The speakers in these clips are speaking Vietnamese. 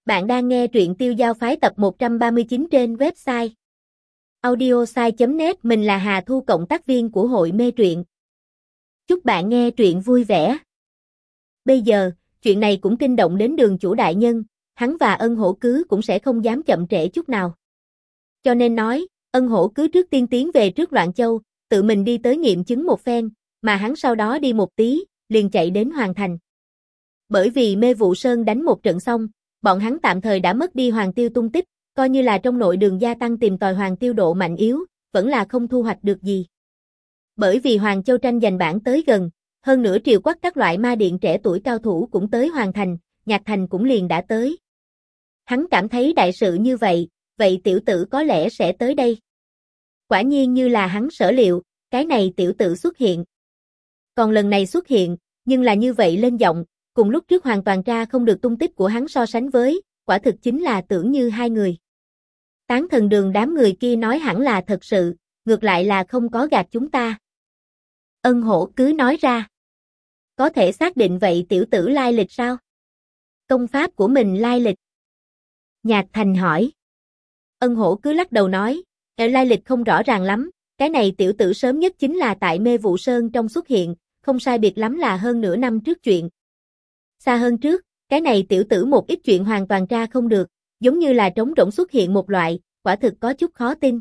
Bạn đang nghe truyện Tiêu Giao Phái tập 139 trên website audiosai.net. Mình là Hà Thu, cộng tác viên của hội mê truyện. Chúc bạn nghe truyện vui vẻ. Bây giờ, chuyện này cũng kinh động đến Đường chủ đại nhân, hắn và Ân Hổ Cứ cũng sẽ không dám chậm trễ chút nào. Cho nên nói, Ân Hổ Cứ trước tiên tiến về trước Loạn Châu, tự mình đi tới nghiệm chứng một phen, mà hắn sau đó đi một tí, liền chạy đến Hoàng Thành. Bởi vì Mê Vụ Sơn đánh một trận xong, bọn hắn tạm thời đã mất đi Hoàng Tiêu tung tích, coi như là trong nội đường gia tăng tìm tòi Hoàng Tiêu độ mạnh yếu, vẫn là không thu hoạch được gì. Bởi vì Hoàng Châu tranh giành bảng tới gần, hơn nữa triều quắc các loại ma điện trẻ tuổi cao thủ cũng tới Hoàng Thành, Nhạc Thành cũng liền đã tới. Hắn cảm thấy đại sự như vậy, vậy tiểu tử có lẽ sẽ tới đây. Quả nhiên như là hắn sở liệu, cái này tiểu tử xuất hiện. Còn lần này xuất hiện, nhưng là như vậy lên giọng, cùng lúc trước hoàn toàn tra không được tung tích của hắn so sánh với, quả thực chính là tưởng như hai người. Tán Thần Đường đám người kia nói hẳn là thật sự, ngược lại là không có gạt chúng ta. Ân Hổ Cứ nói ra. Có thể xác định vậy tiểu tử lai lịch sao? Công pháp của mình lai lịch? Nhạc Thành hỏi. Ân Hổ Cứ lắc đầu nói, lai lịch không rõ ràng lắm, cái này tiểu tử sớm nhất chính là tại Mê Vụ Sơn trong xuất hiện, không sai biệt lắm là hơn nửa năm trước chuyện. Xa hơn trước, cái này tiểu tử một ít chuyện hoàn toàn tra không được, giống như là trống rỗng xuất hiện một loại, quả thực có chút khó tin.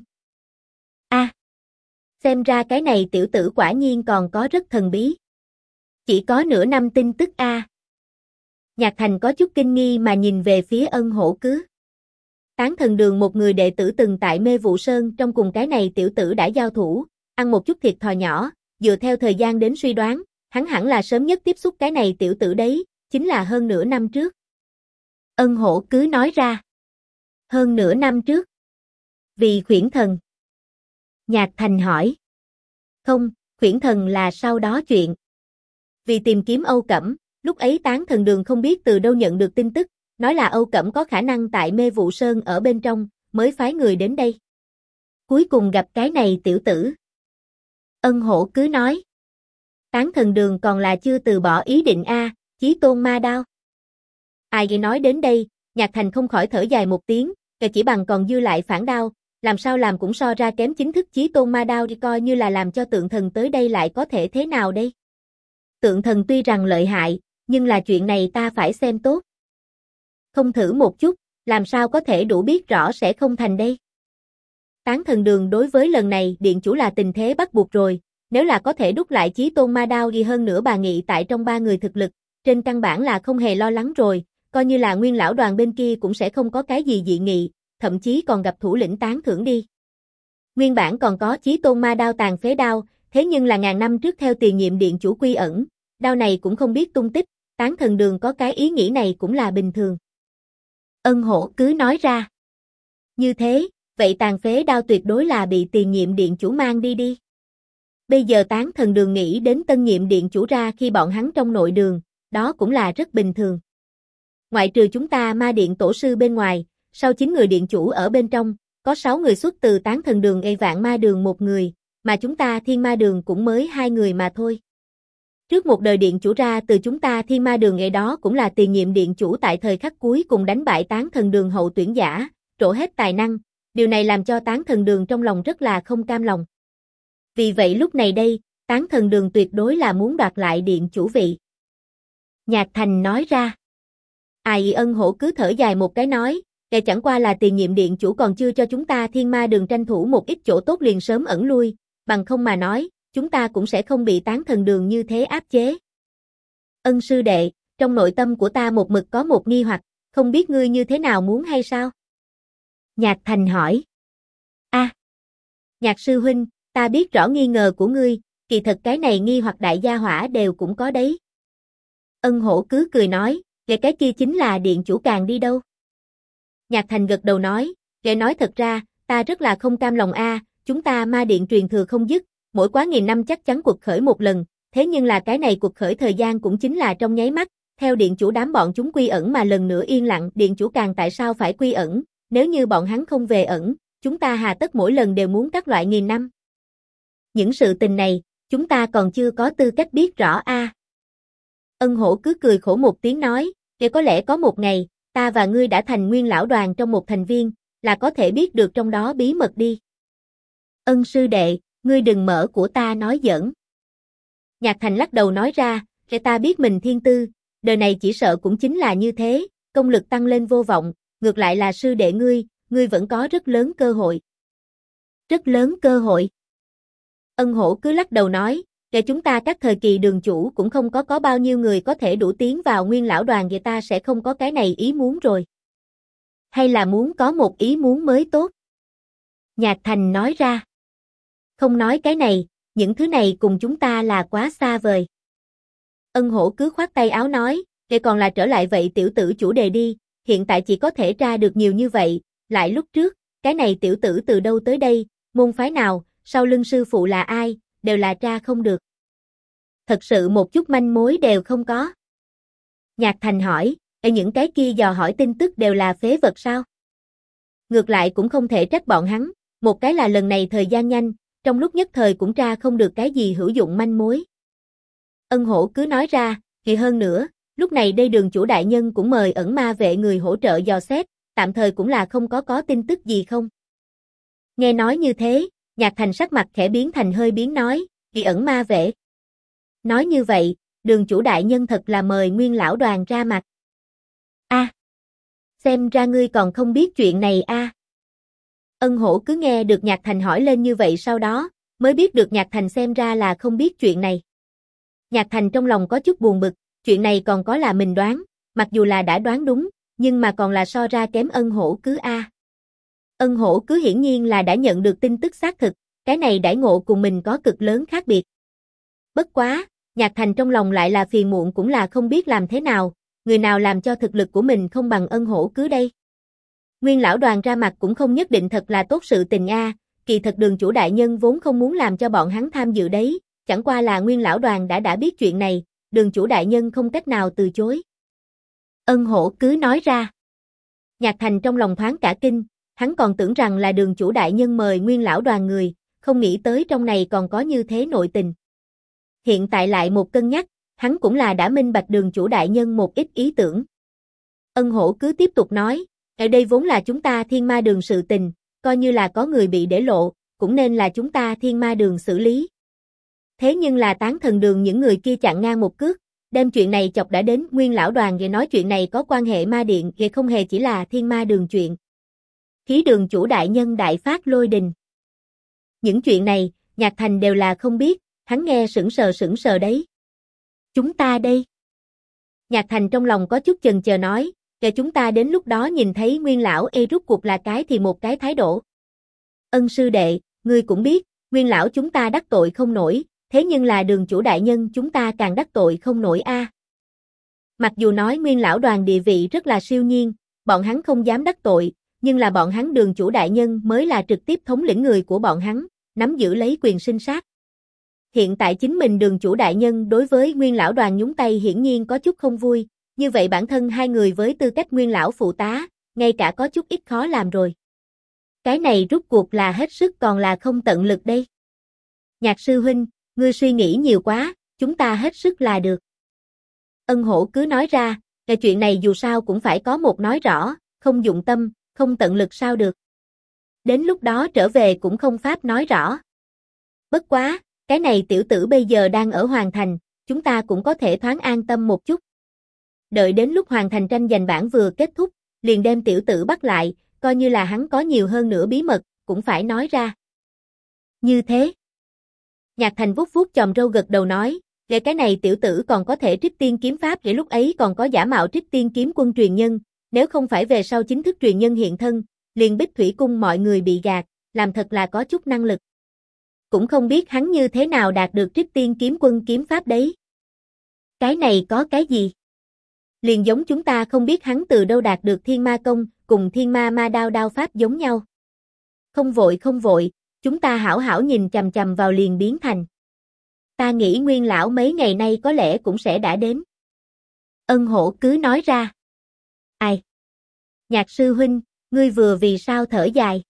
Xem ra cái này tiểu tử quả nhiên còn có rất thần bí. Chỉ có nửa năm tin tức Nhạc Thành có chút kinh nghi mà nhìn về phía Ân Hổ Cứ. Tán Thần Đường một người đệ tử từng tại Mê Vụ Sơn trong cùng cái này tiểu tử đã giao thủ, ăn một chút thiệt thòi nhỏ, dựa theo thời gian đến suy đoán, hắn hẳn là sớm nhất tiếp xúc cái này tiểu tử đấy, chính là hơn nửa năm trước. Ân Hổ Cứ nói ra. Hơn nửa năm trước. Vì Khuyển Thần. Nhạc Thành hỏi. Không, Khuyển Thần là sau đó chuyện. Vì tìm kiếm Âu Cẩm, lúc ấy Tán Thần Đường không biết từ đâu nhận được tin tức, nói là Âu Cẩm có khả năng tại Mê Vụ Sơn ở bên trong, mới phái người đến đây. Cuối cùng gặp cái này tiểu tử. Ân Hổ Cứ nói. Tán Thần Đường còn là chưa từ bỏ ý định Chí Tôn Ma Đao. Ai vậy nói đến đây, Nhạc Thành không khỏi thở dài một tiếng, chỉ bằng còn dư lại phản đao, làm sao làm cũng so ra kém chính thức Chí Tôn Ma Đao, đi coi như là làm cho Tượng Thần tới đây lại có thể thế nào đây? Tượng Thần tuy rằng lợi hại, nhưng là chuyện này ta phải xem tốt. Không thử một chút, làm sao có thể đủ biết rõ sẽ không thành đây? Tán Thần Đường đối với lần này điện chủ là tình thế bắt buộc rồi, nếu là có thể đúc lại Chí Tôn Ma Đao đi hơn nữa bà nghị tại trong ba người thực lực, trên căn bản là không hề lo lắng rồi, coi như là Nguyên lão đoàn bên kia cũng sẽ không có cái gì dị nghị, thậm chí còn gặp thủ lĩnh tán thưởng đi. Nguyên bản còn có Chí Tôn Ma Đao Tàn Phế Đao, thế nhưng là ngàn năm trước theo tiền nhiệm điện chủ quy ẩn, đao này cũng không biết tung tích, Tán Thần Đường có cái ý nghĩ này cũng là bình thường. Ân Hổ Cứ nói ra. Như thế, vậy Tàn Phế Đao tuyệt đối là bị tiền nhiệm điện chủ mang đi. Bây giờ Tán Thần Đường nghĩ đến tân nhiệm điện chủ ra khi bọn hắn trong nội đường, đó cũng là rất bình thường. Ngoại trừ chúng ta ma điện tổ sư bên ngoài, sau 9 người điện chủ ở bên trong, có 6 người xuất từ Tán Thần Đường, Vạn Ma Đường một người, mà chúng ta Thiên Ma Đường cũng mới 2 người mà thôi. Trước một đời điện chủ ra từ chúng ta Thiên Ma Đường đó cũng là tiền nhiệm điện chủ tại thời khắc cuối cùng đánh bại Tán Thần Đường hậu tuyển giả, trổ hết tài năng, điều này làm cho Tán Thần Đường trong lòng rất là không cam lòng. Vì vậy lúc này đây, Tán Thần Đường tuyệt đối là muốn đoạt lại điện chủ vị. Nhạc Thành nói ra. Ân Hổ Cứ thở dài một cái nói, chẳng qua là tiền nhiệm điện chủ còn chưa cho chúng ta Thiên Ma Đường tranh thủ một ít chỗ tốt liền sớm ẩn lui, bằng không mà nói, chúng ta cũng sẽ không bị Tán Thần Đường như thế áp chế. Ân sư đệ, trong nội tâm của ta một mực có một nghi hoặc, không biết ngươi như thế nào muốn hay sao? Nhạc Thành hỏi. Nhạc sư huynh, ta biết rõ nghi ngờ của ngươi, kỳ thật cái này nghi hoặc đại gia hỏa đều cũng có đấy. Ân Hổ Cứ cười nói, cái kia chính là điện chủ càng đi đâu? Nhạc Thành gật đầu nói, nói thật ra, ta rất là không cam lòng chúng ta ma điện truyền thừa không dứt, mỗi quá nghìn năm chắc chắn cuộc khởi một lần, thế nhưng là cái này cuộc khởi thời gian cũng chính là trong nháy mắt, theo điện chủ đám bọn chúng quy ẩn mà lần nữa yên lặng, điện chủ càng tại sao phải quy ẩn, nếu như bọn hắn không về ẩn, chúng ta hà tất mỗi lần đều muốn các loại nghìn năm. Những sự tình này, chúng ta còn chưa có tư cách biết rõ Ân Hổ Cứ cười khổ một tiếng nói, có lẽ có một ngày, ta và ngươi đã thành Nguyên lão đoàn trong một thành viên, là có thể biết được trong đó bí mật đi. Ân sư đệ, ngươi đừng mở của ta nói giỡn. Nhạc Thành lắc đầu nói ra, để ta biết mình thiên tư, đời này chỉ sợ cũng chính là như thế, công lực tăng lên vô vọng, ngược lại là sư đệ ngươi vẫn có rất lớn cơ hội. Rất lớn cơ hội. Ân Hổ cứ lắc đầu nói, để chúng ta các thời kỳ đường chủ cũng không có bao nhiêu người có thể đủ tiến vào Nguyên lão đoàn, vậy ta sẽ không có cái này ý muốn rồi. Hay là muốn có một ý muốn mới tốt? Nhạc Thành nói ra. Không nói cái này, những thứ này cùng chúng ta là quá xa vời. Ân Hổ cứ khoát tay áo nói, để còn là trở lại vậy tiểu tử chủ đề đi, hiện tại chỉ có thể tra được nhiều như vậy, lại lúc trước, cái này tiểu tử từ đâu tới đây, môn phái nào, sau lưng sư phụ là ai, đều là tra không được. Thật sự một chút manh mối đều không có. Nhạc Thành hỏi, những cái kia dò hỏi tin tức đều là phế vật sao? Ngược lại cũng không thể trách bọn hắn, một cái là lần này thời gian nhanh, trong lúc nhất thời cũng tra không được cái gì hữu dụng manh mối. Ân Hổ cứ nói ra, thì hơn nữa, lúc này đây đường chủ đại nhân cũng mời ẩn ma vệ người hỗ trợ dò xét, tạm thời cũng là không có tin tức gì không. Nghe nói như thế, Nhạc Thành sắc mặt khẽ biến thành hơi biến nói, thì ẩn ma vệ. Nói như vậy, đường chủ đại nhân thật là mời Nguyên lão đoàn ra mặt. Xem ra ngươi còn không biết chuyện này a. Ân Hổ cứ nghe được Nhạc Thành hỏi lên như vậy sau đó, mới biết được Nhạc Thành xem ra là không biết chuyện này. Nhạc Thành trong lòng có chút buồn bực, chuyện này còn có là mình đoán, mặc dù là đã đoán đúng, nhưng mà còn là so ra kém Ân Hổ cứ a. Ân Hổ cứ hiển nhiên là đã nhận được tin tức xác thực, cái này đãi ngộ cùng mình có cực lớn khác biệt. Bất quá, Nhạc Thành trong lòng lại là phiền muộn cũng là không biết làm thế nào, người nào làm cho thực lực của mình không bằng Ân Hổ cứ đây. Nguyên lão đoàn ra mặt cũng không nhất định thật là tốt sự tình a, kỳ thật đường chủ đại nhân vốn không muốn làm cho bọn hắn tham dự đấy, chẳng qua là Nguyên lão đoàn đã biết chuyện này, đường chủ đại nhân không cách nào từ chối. Ân Hổ cứ nói ra. Nhạc Thành trong lòng thoáng cả kinh, hắn còn tưởng rằng là đường chủ đại nhân mời Nguyên lão đoàn người, không nghĩ tới trong này còn có như thế nội tình. Hiện tại lại một cân nhắc, hắn cũng là đã minh bạch đường chủ đại nhân một ít ý tưởng. Ân Hổ cứ tiếp tục nói, ở đây vốn là chúng ta Thiên Ma Đường sự tình, coi như là có người bị để lộ, cũng nên là chúng ta Thiên Ma Đường xử lý. Thế nhưng là Tán Thần Đường những người kia chặn ngang một cước, đem chuyện này chọc đã đến Nguyên lão đoàn và nói chuyện này có quan hệ ma điện và không hề chỉ là Thiên Ma Đường chuyện. Khí đường chủ đại nhân đại phát lôi đình. Những chuyện này, Nhạc Thành đều là không biết, hắn nghe sững sờ đấy. Chúng ta đây. Nhạc Thành trong lòng có chút chần chờ nói, để chúng ta đến lúc đó nhìn thấy Nguyên lão rút cuộc là cái thì một cái thái độ. Ân sư đệ, ngươi cũng biết, Nguyên lão chúng ta đắc tội không nổi, thế nhưng là đường chủ đại nhân chúng ta càng đắc tội không nổi a. Mặc dù nói Nguyên lão đoàn địa vị rất là siêu nhiên, bọn hắn không dám đắc tội, nhưng là bọn hắn đường chủ đại nhân mới là trực tiếp thống lĩnh người của bọn hắn, nắm giữ lấy quyền sinh sát. Hiện tại chính mình đường chủ đại nhân đối với Nguyên lão đoàn nhúng tay hiển nhiên có chút không vui, như vậy bản thân hai người với tư cách Nguyên lão phụ tá, ngay cả có chút ít khó làm rồi. Cái này rút cuộc là hết sức còn là không tận lực đây. Nhạc sư huynh, ngươi suy nghĩ nhiều quá, chúng ta hết sức là được. Ân Hổ cứ nói ra, cái chuyện này dù sao cũng phải có một nói rõ, không dụng tâm, không tận lực sao được. Đến lúc đó trở về cũng không pháp nói rõ. Bất quá, cái này tiểu tử bây giờ đang ở Hoàng Thành, chúng ta cũng có thể thoáng an tâm một chút. Đợi đến lúc Hoàng Thành tranh giành bảng vừa kết thúc, liền đem tiểu tử bắt lại, coi như là hắn có nhiều hơn nữa bí mật, cũng phải nói ra. Như thế. Nhạc Thành vuốt vuốt chòm râu gật đầu nói, để cái này tiểu tử còn có thể trích tiên kiếm pháp, để lúc ấy còn có giả mạo trích tiên kiếm quân truyền nhân, nếu không phải về sau chính thức truyền nhân hiện thân, liền Bích Thủy cung mọi người bị gạt, làm thật là có chút năng lực. Cũng không biết hắn như thế nào đạt được trích tiên kiếm quân kiếm pháp đấy. Cái này có cái gì? Liền giống chúng ta không biết hắn từ đâu đạt được thiên ma công, cùng thiên ma ma đao pháp giống nhau. Không vội, chúng ta hảo hảo nhìn chằm chằm vào liền biến thành. Ta nghĩ Nguyên lão mấy ngày nay có lẽ cũng sẽ đã đến. Ân Hổ cứ nói ra. Ai? Nhạc sư huynh, ngươi vừa vì sao thở dài?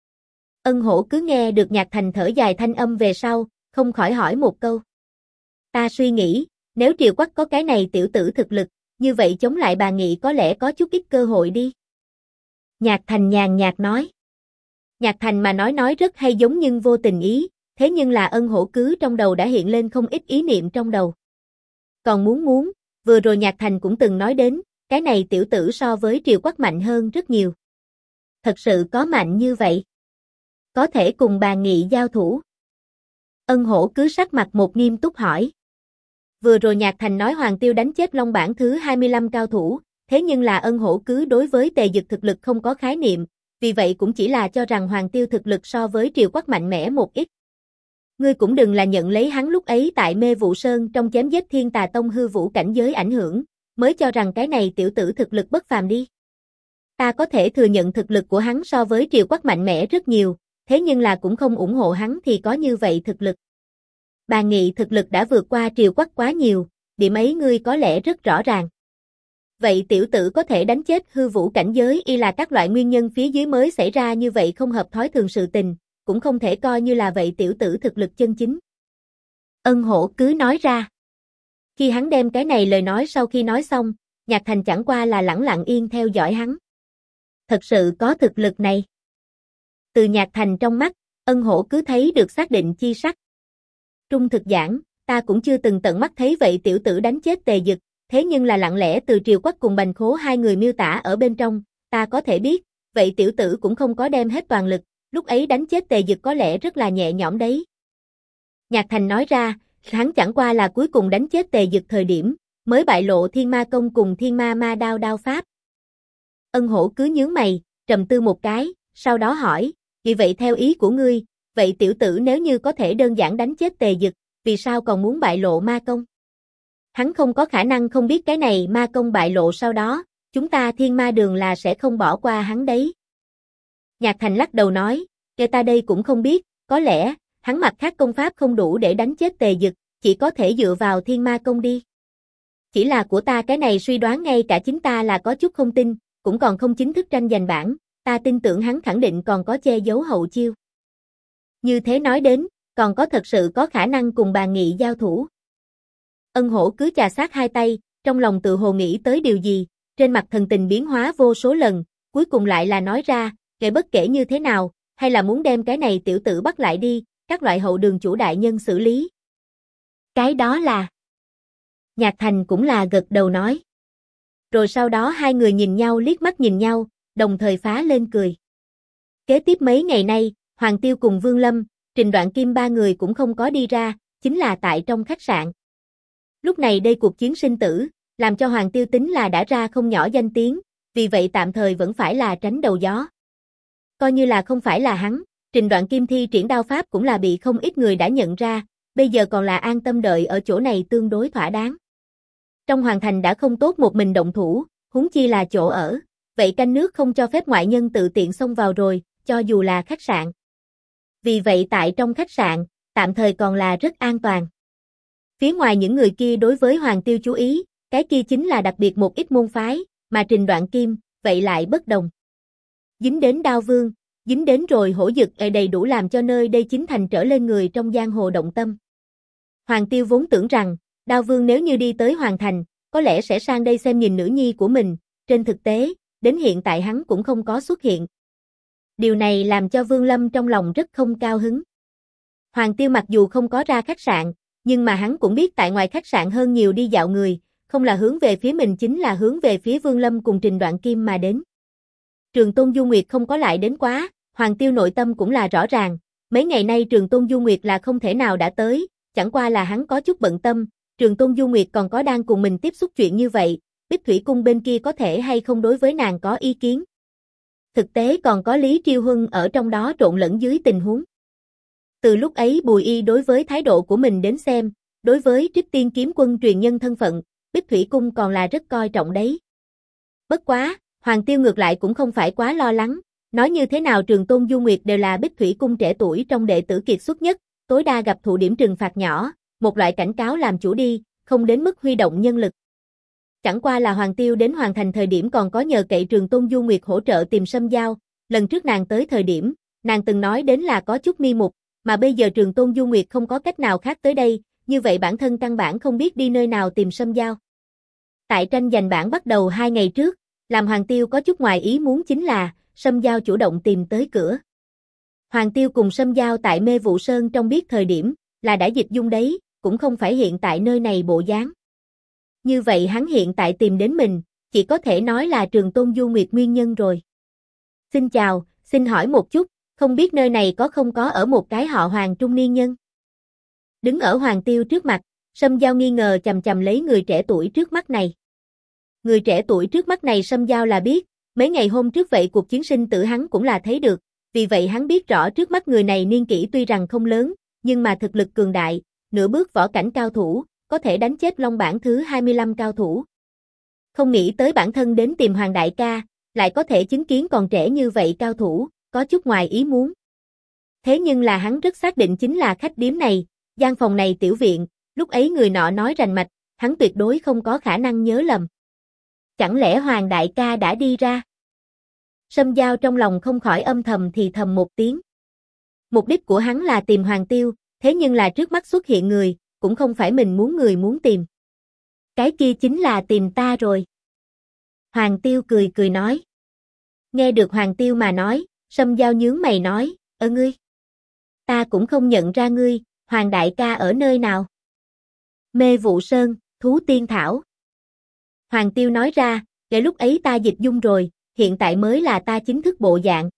Ân Hổ cứ nghe được Nhạc Thành thở dài thanh âm về sau, không khỏi hỏi một câu. Ta suy nghĩ, nếu Triều Quắc có cái này tiểu tử thực lực, như vậy chống lại bà Nghị có lẽ có chút ít cơ hội đi. Nhạc Thành nhàn nhạt nói. Nhạc Thành mà nói rất hay giống nhưng vô tình ý, thế nhưng là Ân Hổ cứ trong đầu đã hiện lên không ít ý niệm trong đầu. Còn muốn, vừa rồi Nhạc Thành cũng từng nói đến, cái này tiểu tử so với Triều Quắc mạnh hơn rất nhiều. Thật sự có mạnh như vậy? Có thể cùng bà Nghị giao thủ? Ân Hổ cứ sắc mặt một nghiêm túc hỏi. Vừa rồi Nhạc Thành nói Hoàng Tiêu đánh chết Long Bảng thứ 25 cao thủ, thế nhưng là Ân Hổ cứ đối với Tề Dực thực lực không có khái niệm, vì vậy cũng chỉ là cho rằng Hoàng Tiêu thực lực so với Triều Quắc mạnh mẽ một ít. Ngươi cũng đừng là nhận lấy hắn lúc ấy tại Mê Vụ Sơn trong chém giết Thiên Tà Tông hư vũ cảnh giới ảnh hưởng, mới cho rằng cái này tiểu tử thực lực bất phàm đi. Ta có thể thừa nhận thực lực của hắn so với Triều Quắc mạnh mẽ rất nhiều, thế nhưng là cũng không ủng hộ hắn thì có như vậy thực lực. Bà Nghị thực lực đã vượt qua Triều Quắc quá nhiều, điểm ấy ngươi có lẽ rất rõ ràng. Vậy tiểu tử có thể đánh chết hư vũ cảnh giới y là các loại nguyên nhân phía dưới mới xảy ra như vậy không hợp thói thường sự tình, cũng không thể coi như là vậy tiểu tử thực lực chân chính. Ân Hổ cứ nói ra. Khi hắn đem cái này lời nói sau khi nói xong, Nhạc Thành chẳng qua là lẳng lặng yên theo dõi hắn. Thật sự có thực lực này. Từ Nhạc Thành trong mắt, Ân Hổ cứ thấy được xác định chi sắc. Trung thực giảng, ta cũng chưa từng tận mắt thấy vậy tiểu tử đánh chết Tề Dực, thế nhưng là lặng lẽ từ Triều Quắc cùng Bành Khố hai người miêu tả ở bên trong, ta có thể biết, vậy tiểu tử cũng không có đem hết toàn lực, lúc ấy đánh chết Tề Dực có lẽ rất là nhẹ nhõm đấy. Nhạc Thành nói ra, hắn chẳng qua là cuối cùng đánh chết Tề Dực thời điểm, mới bại lộ Thiên Ma Công cùng Thiên Ma Ma Đao đao pháp. Ân Hổ cứ nhướng mày, trầm tư một cái, sau đó hỏi, vì vậy theo ý của ngươi, vậy tiểu tử nếu như có thể đơn giản đánh chết Tề Dực, vì sao còn muốn bại lộ ma công? Hắn không có khả năng không biết cái này ma công bại lộ sau đó, chúng ta Thiên Ma Đường là sẽ không bỏ qua hắn đấy. Nhạc Thành lắc đầu nói, kể ta đây cũng không biết, có lẽ, hắn mặt khác công pháp không đủ để đánh chết Tề Dực, chỉ có thể dựa vào Thiên Ma Công đi. Chỉ là của ta cái này suy đoán ngay cả chính ta là có chút không tin, cũng còn không chính thức tranh giành bảng, ta tin tưởng hắn khẳng định còn có che giấu hậu chiêu. Như thế nói đến, còn có thật sự có khả năng cùng bà Nghị giao thủ. Ân Hổ cứ chà sát hai tay, trong lòng tự hồ nghĩ tới điều gì, trên mặt thần tình biến hóa vô số lần, cuối cùng lại là nói ra, kể bất kể như thế nào, hay là muốn đem cái này tiểu tử bắt lại đi, các loại hậu đường chủ đại nhân xử lý. Cái đó là... Nhạc Thành cũng là gật đầu nói. Rồi sau đó hai người nhìn nhau liếc mắt nhìn nhau, đồng thời phá lên cười. Kế tiếp mấy ngày nay, Hoàng Tiêu cùng Vương Lâm, Trình Đoạn Kim ba người cũng không có đi ra, chính là tại trong khách sạn. Lúc này đây cuộc chiến sinh tử, làm cho Hoàng Tiêu tính là đã ra không nhỏ danh tiếng, vì vậy tạm thời vẫn phải là tránh đầu gió. Coi như là không phải là hắn, Trình Đoạn Kim thi triển đao pháp cũng là bị không ít người đã nhận ra, bây giờ còn là an tâm đợi ở chỗ này tương đối thỏa đáng. Trong hoàng thành đã không tốt một mình động thủ, huống chi là chỗ ở, vậy canh nước không cho phép ngoại nhân tự tiện xông vào rồi, cho dù là khách sạn. Vì vậy tại trong khách sạn, tạm thời còn là rất an toàn. Phía ngoài những người kia đối với Hoàng Tiêu chú ý, cái kia chính là đặc biệt một ít môn phái, mà Trình Đoạn Kim, vậy lại bất đồng. Dính đến Đao Vương, dính đến rồi Hổ Dực đầy đủ làm cho nơi đây chính thành trở lên người trong giang hồ động tâm. Hoàng Tiêu vốn tưởng rằng, Đao Vương nếu như đi tới Hoàng Thành, có lẽ sẽ sang đây xem nhìn nữ nhi của mình, trên thực tế, đến hiện tại hắn cũng không có xuất hiện. Điều này làm cho Vương Lâm trong lòng rất không cao hứng. Hoàng Tiêu mặc dù không có ra khách sạn, nhưng mà hắn cũng biết tại ngoài khách sạn hơn nhiều đi dạo người, không là hướng về phía mình chính là hướng về phía Vương Lâm cùng Trình Đoạn Kim mà đến. Trường Tôn Du Nguyệt không có lại đến quá, Hoàng Tiêu nội tâm cũng là rõ ràng, mấy ngày nay Trường Tôn Du Nguyệt là không thể nào đã tới, chẳng qua là hắn có chút bận tâm, Trường Tôn Du Nguyệt còn có đang cùng mình tiếp xúc chuyện như vậy, Bích Thủy Cung bên kia có thể hay không đối với nàng có ý kiến. Thực tế còn có Lý Triêu Huân ở trong đó trộn lẫn dưới tình huống. Từ lúc ấy Bùi Y đối với thái độ của mình đến xem, đối với Trích Tiên Kiếm Quân truyền nhân thân phận, Bích Thủy Cung còn là rất coi trọng đấy. Bất quá, Hoàng Tiêu ngược lại cũng không phải quá lo lắng, nói như thế nào Trường Tôn Du Nguyệt đều là Bích Thủy Cung trẻ tuổi trong đệ tử kiệt xuất nhất, tối đa gặp thụ điểm trừng phạt nhỏ, một loại cảnh cáo làm chủ đi, không đến mức huy động nhân lực. Chẳng qua là Hoàng Tiêu đến hoàn thành thời điểm còn có nhờ cậy Trường Tôn Du Nguyệt hỗ trợ tìm Sâm Giao, lần trước nàng tới thời điểm, nàng từng nói đến là có chút mi mục, mà bây giờ Trường Tôn Du Nguyệt không có cách nào khác tới đây, như vậy bản thân căn bản không biết đi nơi nào tìm Sâm Giao. Tại tranh giành bảng bắt đầu 2 ngày trước, làm Hoàng Tiêu có chút ngoài ý muốn chính là, Sâm Giao chủ động tìm tới cửa. Hoàng Tiêu cùng Sâm Giao tại Mê Vụ Sơn trong biết thời điểm, là đã dịch dung đấy, cũng không phải hiện tại nơi này bộ dáng. Như vậy hắn hiện tại tìm đến mình, chỉ có thể nói là Trường Tôn Du Nguyệt nguyên nhân rồi. Xin chào, xin hỏi một chút, không biết nơi này không có ở một cái họ Hoàng trung niên nhân? Đứng ở Hoàng Tiêu trước mặt, Sâm Giao nghi ngờ chằm chằm lấy người trẻ tuổi trước mắt này. Người trẻ tuổi trước mắt này Sâm Giao là biết, mấy ngày hôm trước vậy cuộc chiến sinh tử hắn cũng là thấy được, vì vậy hắn biết rõ trước mắt người này niên kỷ tuy rằng không lớn, nhưng mà thực lực cường đại, nửa bước võ cảnh cao thủ, có thể đánh chết Long bảng thứ 25 cao thủ. Không nghĩ tới bản thân đến tìm Hoàng đại ca, lại có thể chứng kiến còn trẻ như vậy cao thủ, có chút ngoài ý muốn. Thế nhưng là hắn rất xác định chính là khách điếm này, gian phòng này tiểu viện, lúc ấy người nọ nói rành mạch, hắn tuyệt đối không có khả năng nhớ lầm. Chẳng lẽ Hoàng đại ca đã đi ra? Sâm Giao trong lòng không khỏi âm thầm thì thầm một tiếng. Mục đích của hắn là tìm Hoàng Tiêu, thế nhưng là trước mắt xuất hiện người, cũng không phải mình người muốn tìm. Cái kia chính là tìm ta rồi. Hoàng Tiêu cười cười nói. Nghe được Hoàng Tiêu mà nói, Sâm Giao nhướng mày nói, ngươi. Ta cũng không nhận ra ngươi, Hoàng đại ca ở nơi nào? Mê Vụ Sơn, Thú Tiên Thảo. Hoàng Tiêu nói ra, để lúc ấy ta dịch dung rồi, hiện tại mới là ta chính thức bộ dạng.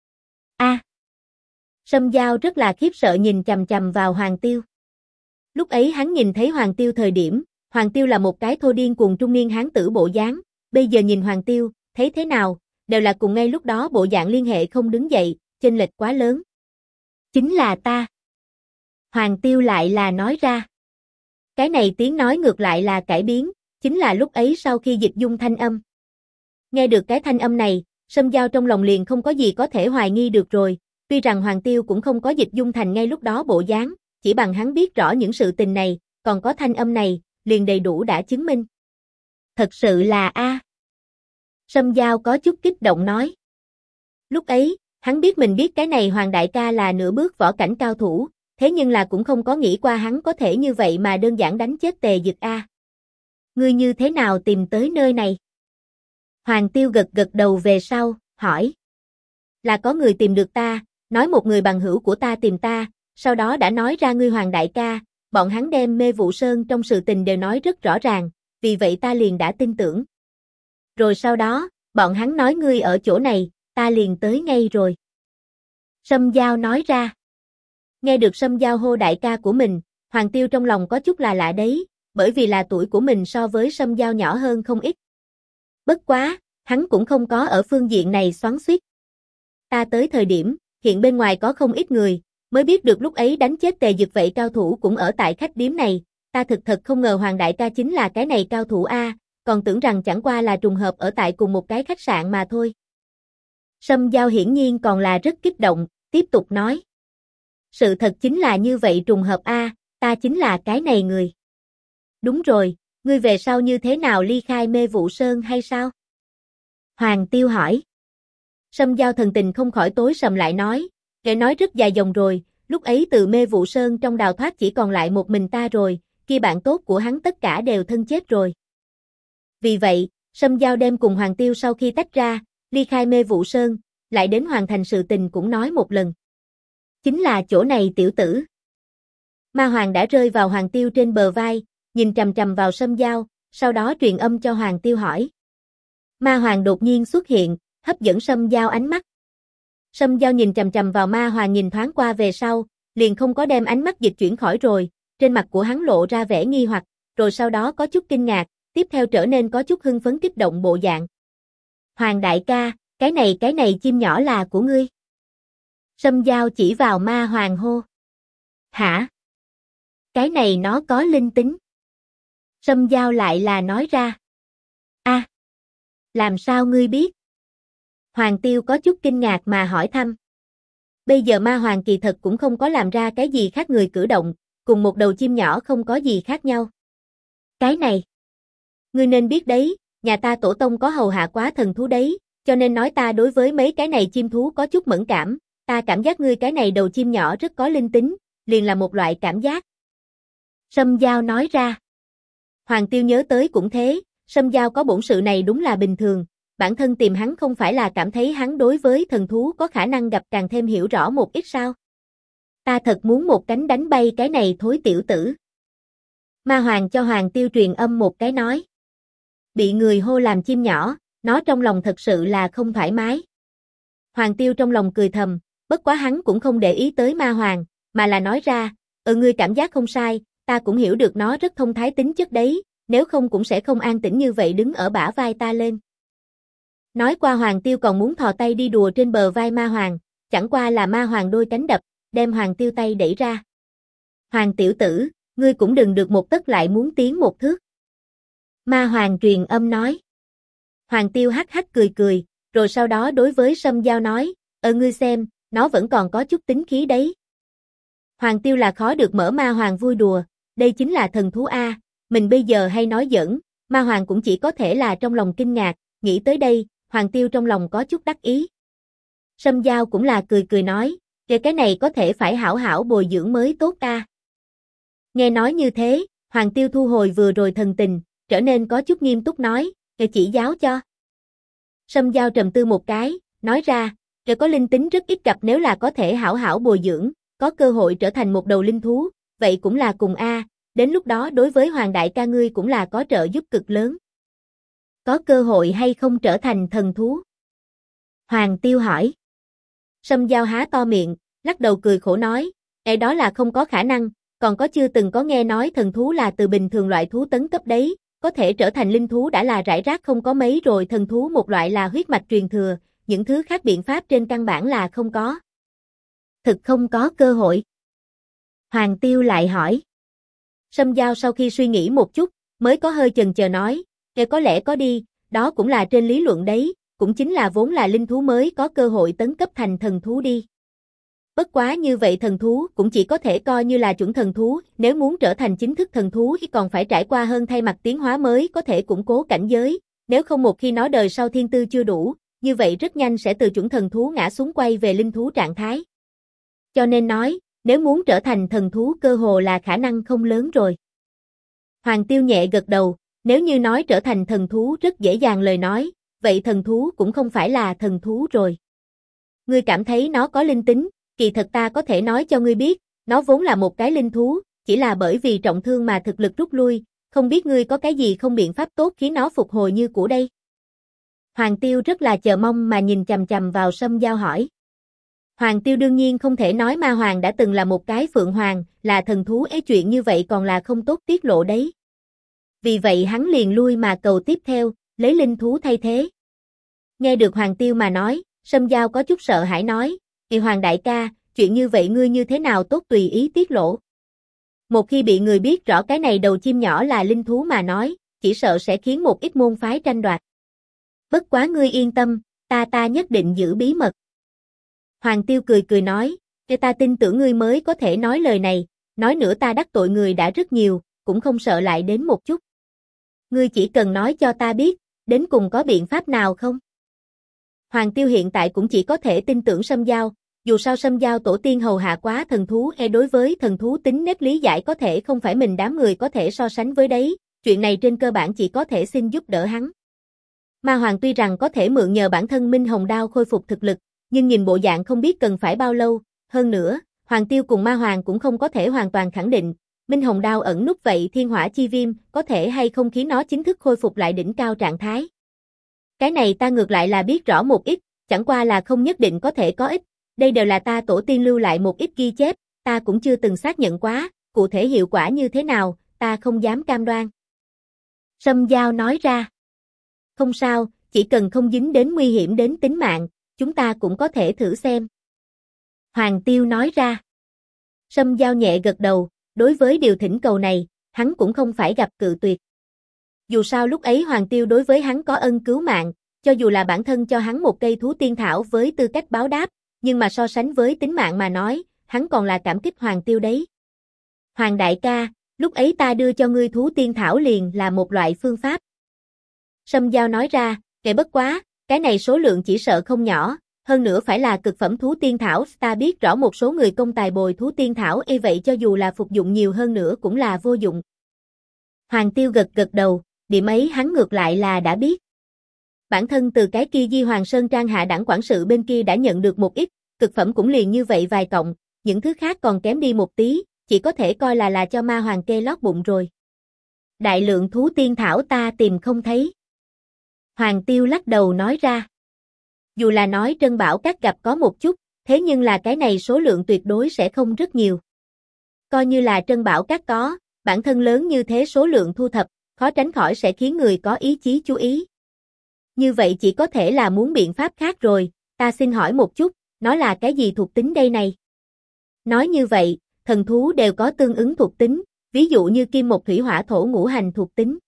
Sâm Giao rất là khiếp sợ nhìn chằm chằm vào Hoàng Tiêu. Lúc ấy hắn nhìn thấy Hoàng Tiêu thời điểm, Hoàng Tiêu là một cái thô điên cuồng trung niên hán tử bộ dáng, bây giờ nhìn Hoàng Tiêu, thấy thế nào, đều là cùng ngay lúc đó bộ dạng liên hệ không đứng dậy, chênh lệch quá lớn. Chính là ta. Hoàng Tiêu lại là nói ra. Cái này tiếng nói ngược lại là cải biến, chính là lúc ấy sau khi dịch dung thanh âm. Nghe được cái thanh âm này, Sâm Giao trong lòng liền không có gì có thể hoài nghi được rồi, tuy rằng Hoàng Tiêu cũng không có dịch dung thành ngay lúc đó bộ dáng, chỉ bằng hắn biết rõ những sự tình này, còn có thanh âm này, liền đầy đủ đã chứng minh. Thật sự là Sâm Giao có chút kích động nói. Lúc ấy, hắn biết mình biết cái này Hoàng đại ca là nửa bước võ cảnh cao thủ, thế nhưng là cũng không có nghĩ qua hắn có thể như vậy mà đơn giản đánh chết Tề Dực Ngươi như thế nào tìm tới nơi này? Hoàng Tiêu gật gật đầu về sau, hỏi. Là có người tìm được ta, nói một người bằng hữu của ta tìm ta, sau đó đã nói ra ngươi Hoàng đại ca, bọn hắn đem Mê Vụ Sơn trong sự tình đều nói rất rõ ràng, vì vậy ta liền đã tin tưởng. Rồi sau đó, bọn hắn nói ngươi ở chỗ này, ta liền tới ngay rồi. Sâm Giao nói ra. Nghe được Sâm Giao hô đại ca của mình, Hoàng Tiêu trong lòng có chút là lạ đấy, bởi vì là tuổi của mình so với Sâm Giao nhỏ hơn không ít. Bất quá, hắn cũng không có ở phương diện này xoắn xuýt. Ta tới thời điểm, hiện bên ngoài có không ít người, mới biết được lúc ấy đánh chết Tề Dực vậy cao thủ cũng ở tại khách điếm này, ta thật không ngờ Hoàng đại ca chính là cái này cao thủ còn tưởng rằng chẳng qua là trùng hợp ở tại cùng một cái khách sạn mà thôi. Sâm Giao hiển nhiên còn là rất kích động, tiếp tục nói. Sự thật chính là như vậy trùng hợp ta chính là cái này người. Đúng rồi, ngươi về sau như thế nào ly khai Mê Vụ Sơn hay sao? Hoàng Tiêu hỏi. Sâm Giao thần tình không khỏi tối sầm lại nói, để nói rất dài dòng rồi, lúc ấy từ Mê Vụ Sơn trong đào thoát chỉ còn lại một mình ta rồi, kia bạn tốt của hắn tất cả đều thân chết rồi. Vì vậy, Sâm Giao đem cùng Hoàng Tiêu sau khi tách ra, ly khai Mê Vụ Sơn, lại đến hoàn thành sự tình cũng nói một lần. Chính là chỗ này tiểu tử. Ma Hoàng đã rơi vào Hoàng Tiêu trên bờ vai, nhìn trầm trầm vào Sâm Giao, sau đó truyền âm cho Hoàng Tiêu hỏi. Ma Hoàng đột nhiên xuất hiện, hấp dẫn Sâm Giao ánh mắt. Sâm Giao nhìn trầm trầm vào Ma Hoàng nhìn thoáng qua về sau, liền không có đem ánh mắt dịch chuyển khỏi rồi, trên mặt của hắn lộ ra vẻ nghi hoặc, rồi sau đó có chút kinh ngạc, tiếp theo trở nên có chút hưng phấn kích động bộ dạng. Hoàng đại ca, cái này chim nhỏ là của ngươi. Sâm Giao chỉ vào Ma Hoàng hô. Hả? Cái này nó có linh tính. Sâm Giao lại là nói ra. Làm sao ngươi biết? Hoàng Tiêu có chút kinh ngạc mà hỏi thăm. Bây giờ Ma Hoàng kỳ thật cũng không có làm ra cái gì khác người cử động, cùng một đầu chim nhỏ không có gì khác nhau. Cái này, ngươi nên biết đấy, nhà ta tổ tông có hầu hạ quá thần thú đấy, cho nên nói ta đối với mấy cái này chim thú có chút mẫn cảm, ta cảm giác ngươi cái này đầu chim nhỏ rất có linh tính, liền là một loại cảm giác. Sâm Giao nói ra. Hoàng Tiêu nhớ tới cũng thế, Sâm Giao có bổn sự này đúng là bình thường, bản thân tìm hắn không phải là cảm thấy hắn đối với thần thú có khả năng gặp càng thêm hiểu rõ một ít sao. Ta thật muốn một cánh đánh bay cái này thối tiểu tử. Ma Hoàng cho Hoàng Tiêu truyền âm một cái nói. Bị người hô làm chim nhỏ, nó trong lòng thật sự là không thoải mái. Hoàng Tiêu trong lòng cười thầm, bất quá hắn cũng không để ý tới Ma Hoàng, mà là nói ra, ngươi cảm giác không sai, ta cũng hiểu được nó rất thông thái tính chất đấy, nếu không cũng sẽ không an tĩnh như vậy đứng ở bả vai ta lên. Nói qua Hoàng Tiêu còn muốn thò tay đi đùa trên bờ vai Ma Hoàng, chẳng qua là Ma Hoàng đôi cánh đập, đem Hoàng Tiêu tay đẩy ra. Hoàng tiểu tử, ngươi cũng đừng được một tấc lại muốn tiến một thước. Ma Hoàng truyền âm nói. Hoàng Tiêu hắc hắc cười cười, rồi sau đó đối với Sâm Giao nói, ngươi xem, nó vẫn còn có chút tính khí đấy. Hoàng Tiêu là khó được mở Ma Hoàng vui đùa, đây chính là thần thú A, mình bây giờ hay nói giỡn, Ma Hoàng cũng chỉ có thể là trong lòng kinh ngạc, nghĩ tới đây, Hoàng Tiêu trong lòng có chút đắc ý. Sâm Giao cũng là cười cười nói, cái này có thể phải hảo hảo bồi dưỡng mới tốt A. Nghe nói như thế, Hoàng Tiêu thu hồi vừa rồi thần tình, trở nên có chút nghiêm túc nói, chỉ giáo cho. Sâm Giao trầm tư một cái, nói ra, có linh tính rất ít gặp nếu là có thể hảo hảo bồi dưỡng, có cơ hội trở thành một đầu linh thú, vậy cũng là cùng A, đến lúc đó đối với Hoàng đại ca ngươi cũng là có trợ giúp cực lớn. Có cơ hội hay không trở thành thần thú? Hoàng Tiêu hỏi. Sâm Giao há to miệng, lắc đầu cười khổ nói, đó là không có khả năng, còn có chưa từng có nghe nói thần thú là từ bình thường loại thú tấn cấp đấy, có thể trở thành linh thú đã là rải rác không có mấy rồi, thần thú một loại là huyết mạch truyền thừa, những thứ khác biện pháp trên căn bản là không có. Thực không có cơ hội. Hoàng Tiêu lại hỏi. Sâm Giao sau khi suy nghĩ một chút, mới có hơi chần chờ nói, có lẽ có đi, đó cũng là trên lý luận đấy, cũng chính là vốn là linh thú mới có cơ hội tấn cấp thành thần thú đi. Bất quá như vậy thần thú cũng chỉ có thể coi như là chuẩn thần thú, nếu muốn trở thành chính thức thần thú thì còn phải trải qua hơn thay mặt tiến hóa mới có thể củng cố cảnh giới, nếu không một khi nó đời sau thiên tư chưa đủ, như vậy rất nhanh sẽ từ chuẩn thần thú ngã xuống quay về linh thú trạng thái. Cho nên nói, nếu muốn trở thành thần thú cơ hồ là khả năng không lớn rồi. Hoàng Tiêu nhẹ gật đầu, nếu như nói trở thành thần thú rất dễ dàng lời nói, vậy thần thú cũng không phải là thần thú rồi. Ngươi cảm thấy nó có linh tính, kỳ thật ta có thể nói cho ngươi biết, nó vốn là một cái linh thú, chỉ là bởi vì trọng thương mà thực lực rút lui, không biết ngươi có cái gì không biện pháp tốt khiến nó phục hồi như cũ đây. Hoàng Tiêu rất là chờ mong mà nhìn chằm chằm vào Sâm Giao hỏi. Hoàng Tiêu đương nhiên không thể nói Ma Hoàng đã từng là một cái phượng hoàng, là thần thú chuyện như vậy còn là không tốt tiết lộ đấy. Vì vậy hắn liền lui mà cầu tiếp theo, lấy linh thú thay thế. Nghe được Hoàng Tiêu mà nói, Sâm Giao có chút sợ hãi nói, Hoàng đại ca, chuyện như vậy ngươi như thế nào tốt tùy ý tiết lộ. Một khi bị người biết rõ cái này đầu chim nhỏ là linh thú mà nói, chỉ sợ sẽ khiến một ít môn phái tranh đoạt. Bất quá ngươi yên tâm, ta nhất định giữ bí mật. Hoàng Tiêu cười cười nói, ta tin tưởng ngươi mới có thể nói lời này, nói nữa ta đắc tội người đã rất nhiều, cũng không sợ lại đến một chút. Ngươi chỉ cần nói cho ta biết, đến cùng có biện pháp nào không? Hoàng Tiêu hiện tại cũng chỉ có thể tin tưởng Sâm Giao, dù sao Sâm Giao tổ tiên hầu hạ quá thần thú đối với thần thú tính nết lý giải có thể không phải mình đám người có thể so sánh với đấy, chuyện này trên cơ bản chỉ có thể xin giúp đỡ hắn. Ma Hoàng tuy rằng có thể mượn nhờ bản thân Minh Hồng Đao khôi phục thực lực, nhưng nhìn bộ dạng không biết cần phải bao lâu, hơn nữa, Hoàng Tiêu cùng Ma Hoàng cũng không có thể hoàn toàn khẳng định, Minh Hồng Đao ẩn núp vậy thiên hỏa chi viêm có thể hay không khiến nó chính thức khôi phục lại đỉnh cao trạng thái. Cái này ta ngược lại là biết rõ một ít, chẳng qua là không nhất định có thể có ích, đây đều là ta tổ tiên lưu lại một ít ghi chép, ta cũng chưa từng xác nhận quá, cụ thể hiệu quả như thế nào, ta không dám cam đoan. Sâm Giao nói ra. Không sao, chỉ cần không dính đến nguy hiểm đến tính mạng, chúng ta cũng có thể thử xem. Hoàng Tiêu nói ra. Sâm Giao nhẹ gật đầu, đối với điều thỉnh cầu này, hắn cũng không phải gặp cự tuyệt. Dù sao lúc ấy Hoàng Tiêu đối với hắn có ân cứu mạng, cho dù là bản thân cho hắn một cây thú tiên thảo với tư cách báo đáp, nhưng mà so sánh với tính mạng mà nói, hắn còn là cảm kích Hoàng Tiêu đấy. Hoàng đại ca, lúc ấy ta đưa cho ngươi thú tiên thảo liền là một loại phương pháp. Sâm Giao nói ra, bất quá, cái này số lượng chỉ sợ không nhỏ, hơn nữa phải là cực phẩm thú tiên thảo, ta biết rõ một số người công tài bồi thú tiên thảo vậy cho dù là phục dụng nhiều hơn nữa cũng là vô dụng. Hoàng Tiêu gật gật đầu, điểm ấy hắn ngược lại là đã biết. Bản thân từ cái kia Di Hoàng Sơn Trang hạ đẳng quản sự bên kia đã nhận được một ít, cực phẩm cũng liền như vậy vài cọng, những thứ khác còn kém đi một tí, chỉ có thể coi là cho ma hoàng kê lót bụng rồi. Đại lượng thú tiên thảo ta tìm không thấy. Hoàng Tiêu lắc đầu nói ra. Dù là nói Trân Bảo Các gặp có một chút, thế nhưng là cái này số lượng tuyệt đối sẽ không rất nhiều. Coi như là Trân Bảo Các có, bản thân lớn như thế số lượng thu thập, khó tránh khỏi sẽ khiến người có ý chí chú ý. Như vậy chỉ có thể là muốn biện pháp khác rồi, ta xin hỏi một chút, nó là cái gì thuộc tính đây này? Nói như vậy, thần thú đều có tương ứng thuộc tính, ví dụ như kim một thủy hỏa thổ ngũ hành thuộc tính.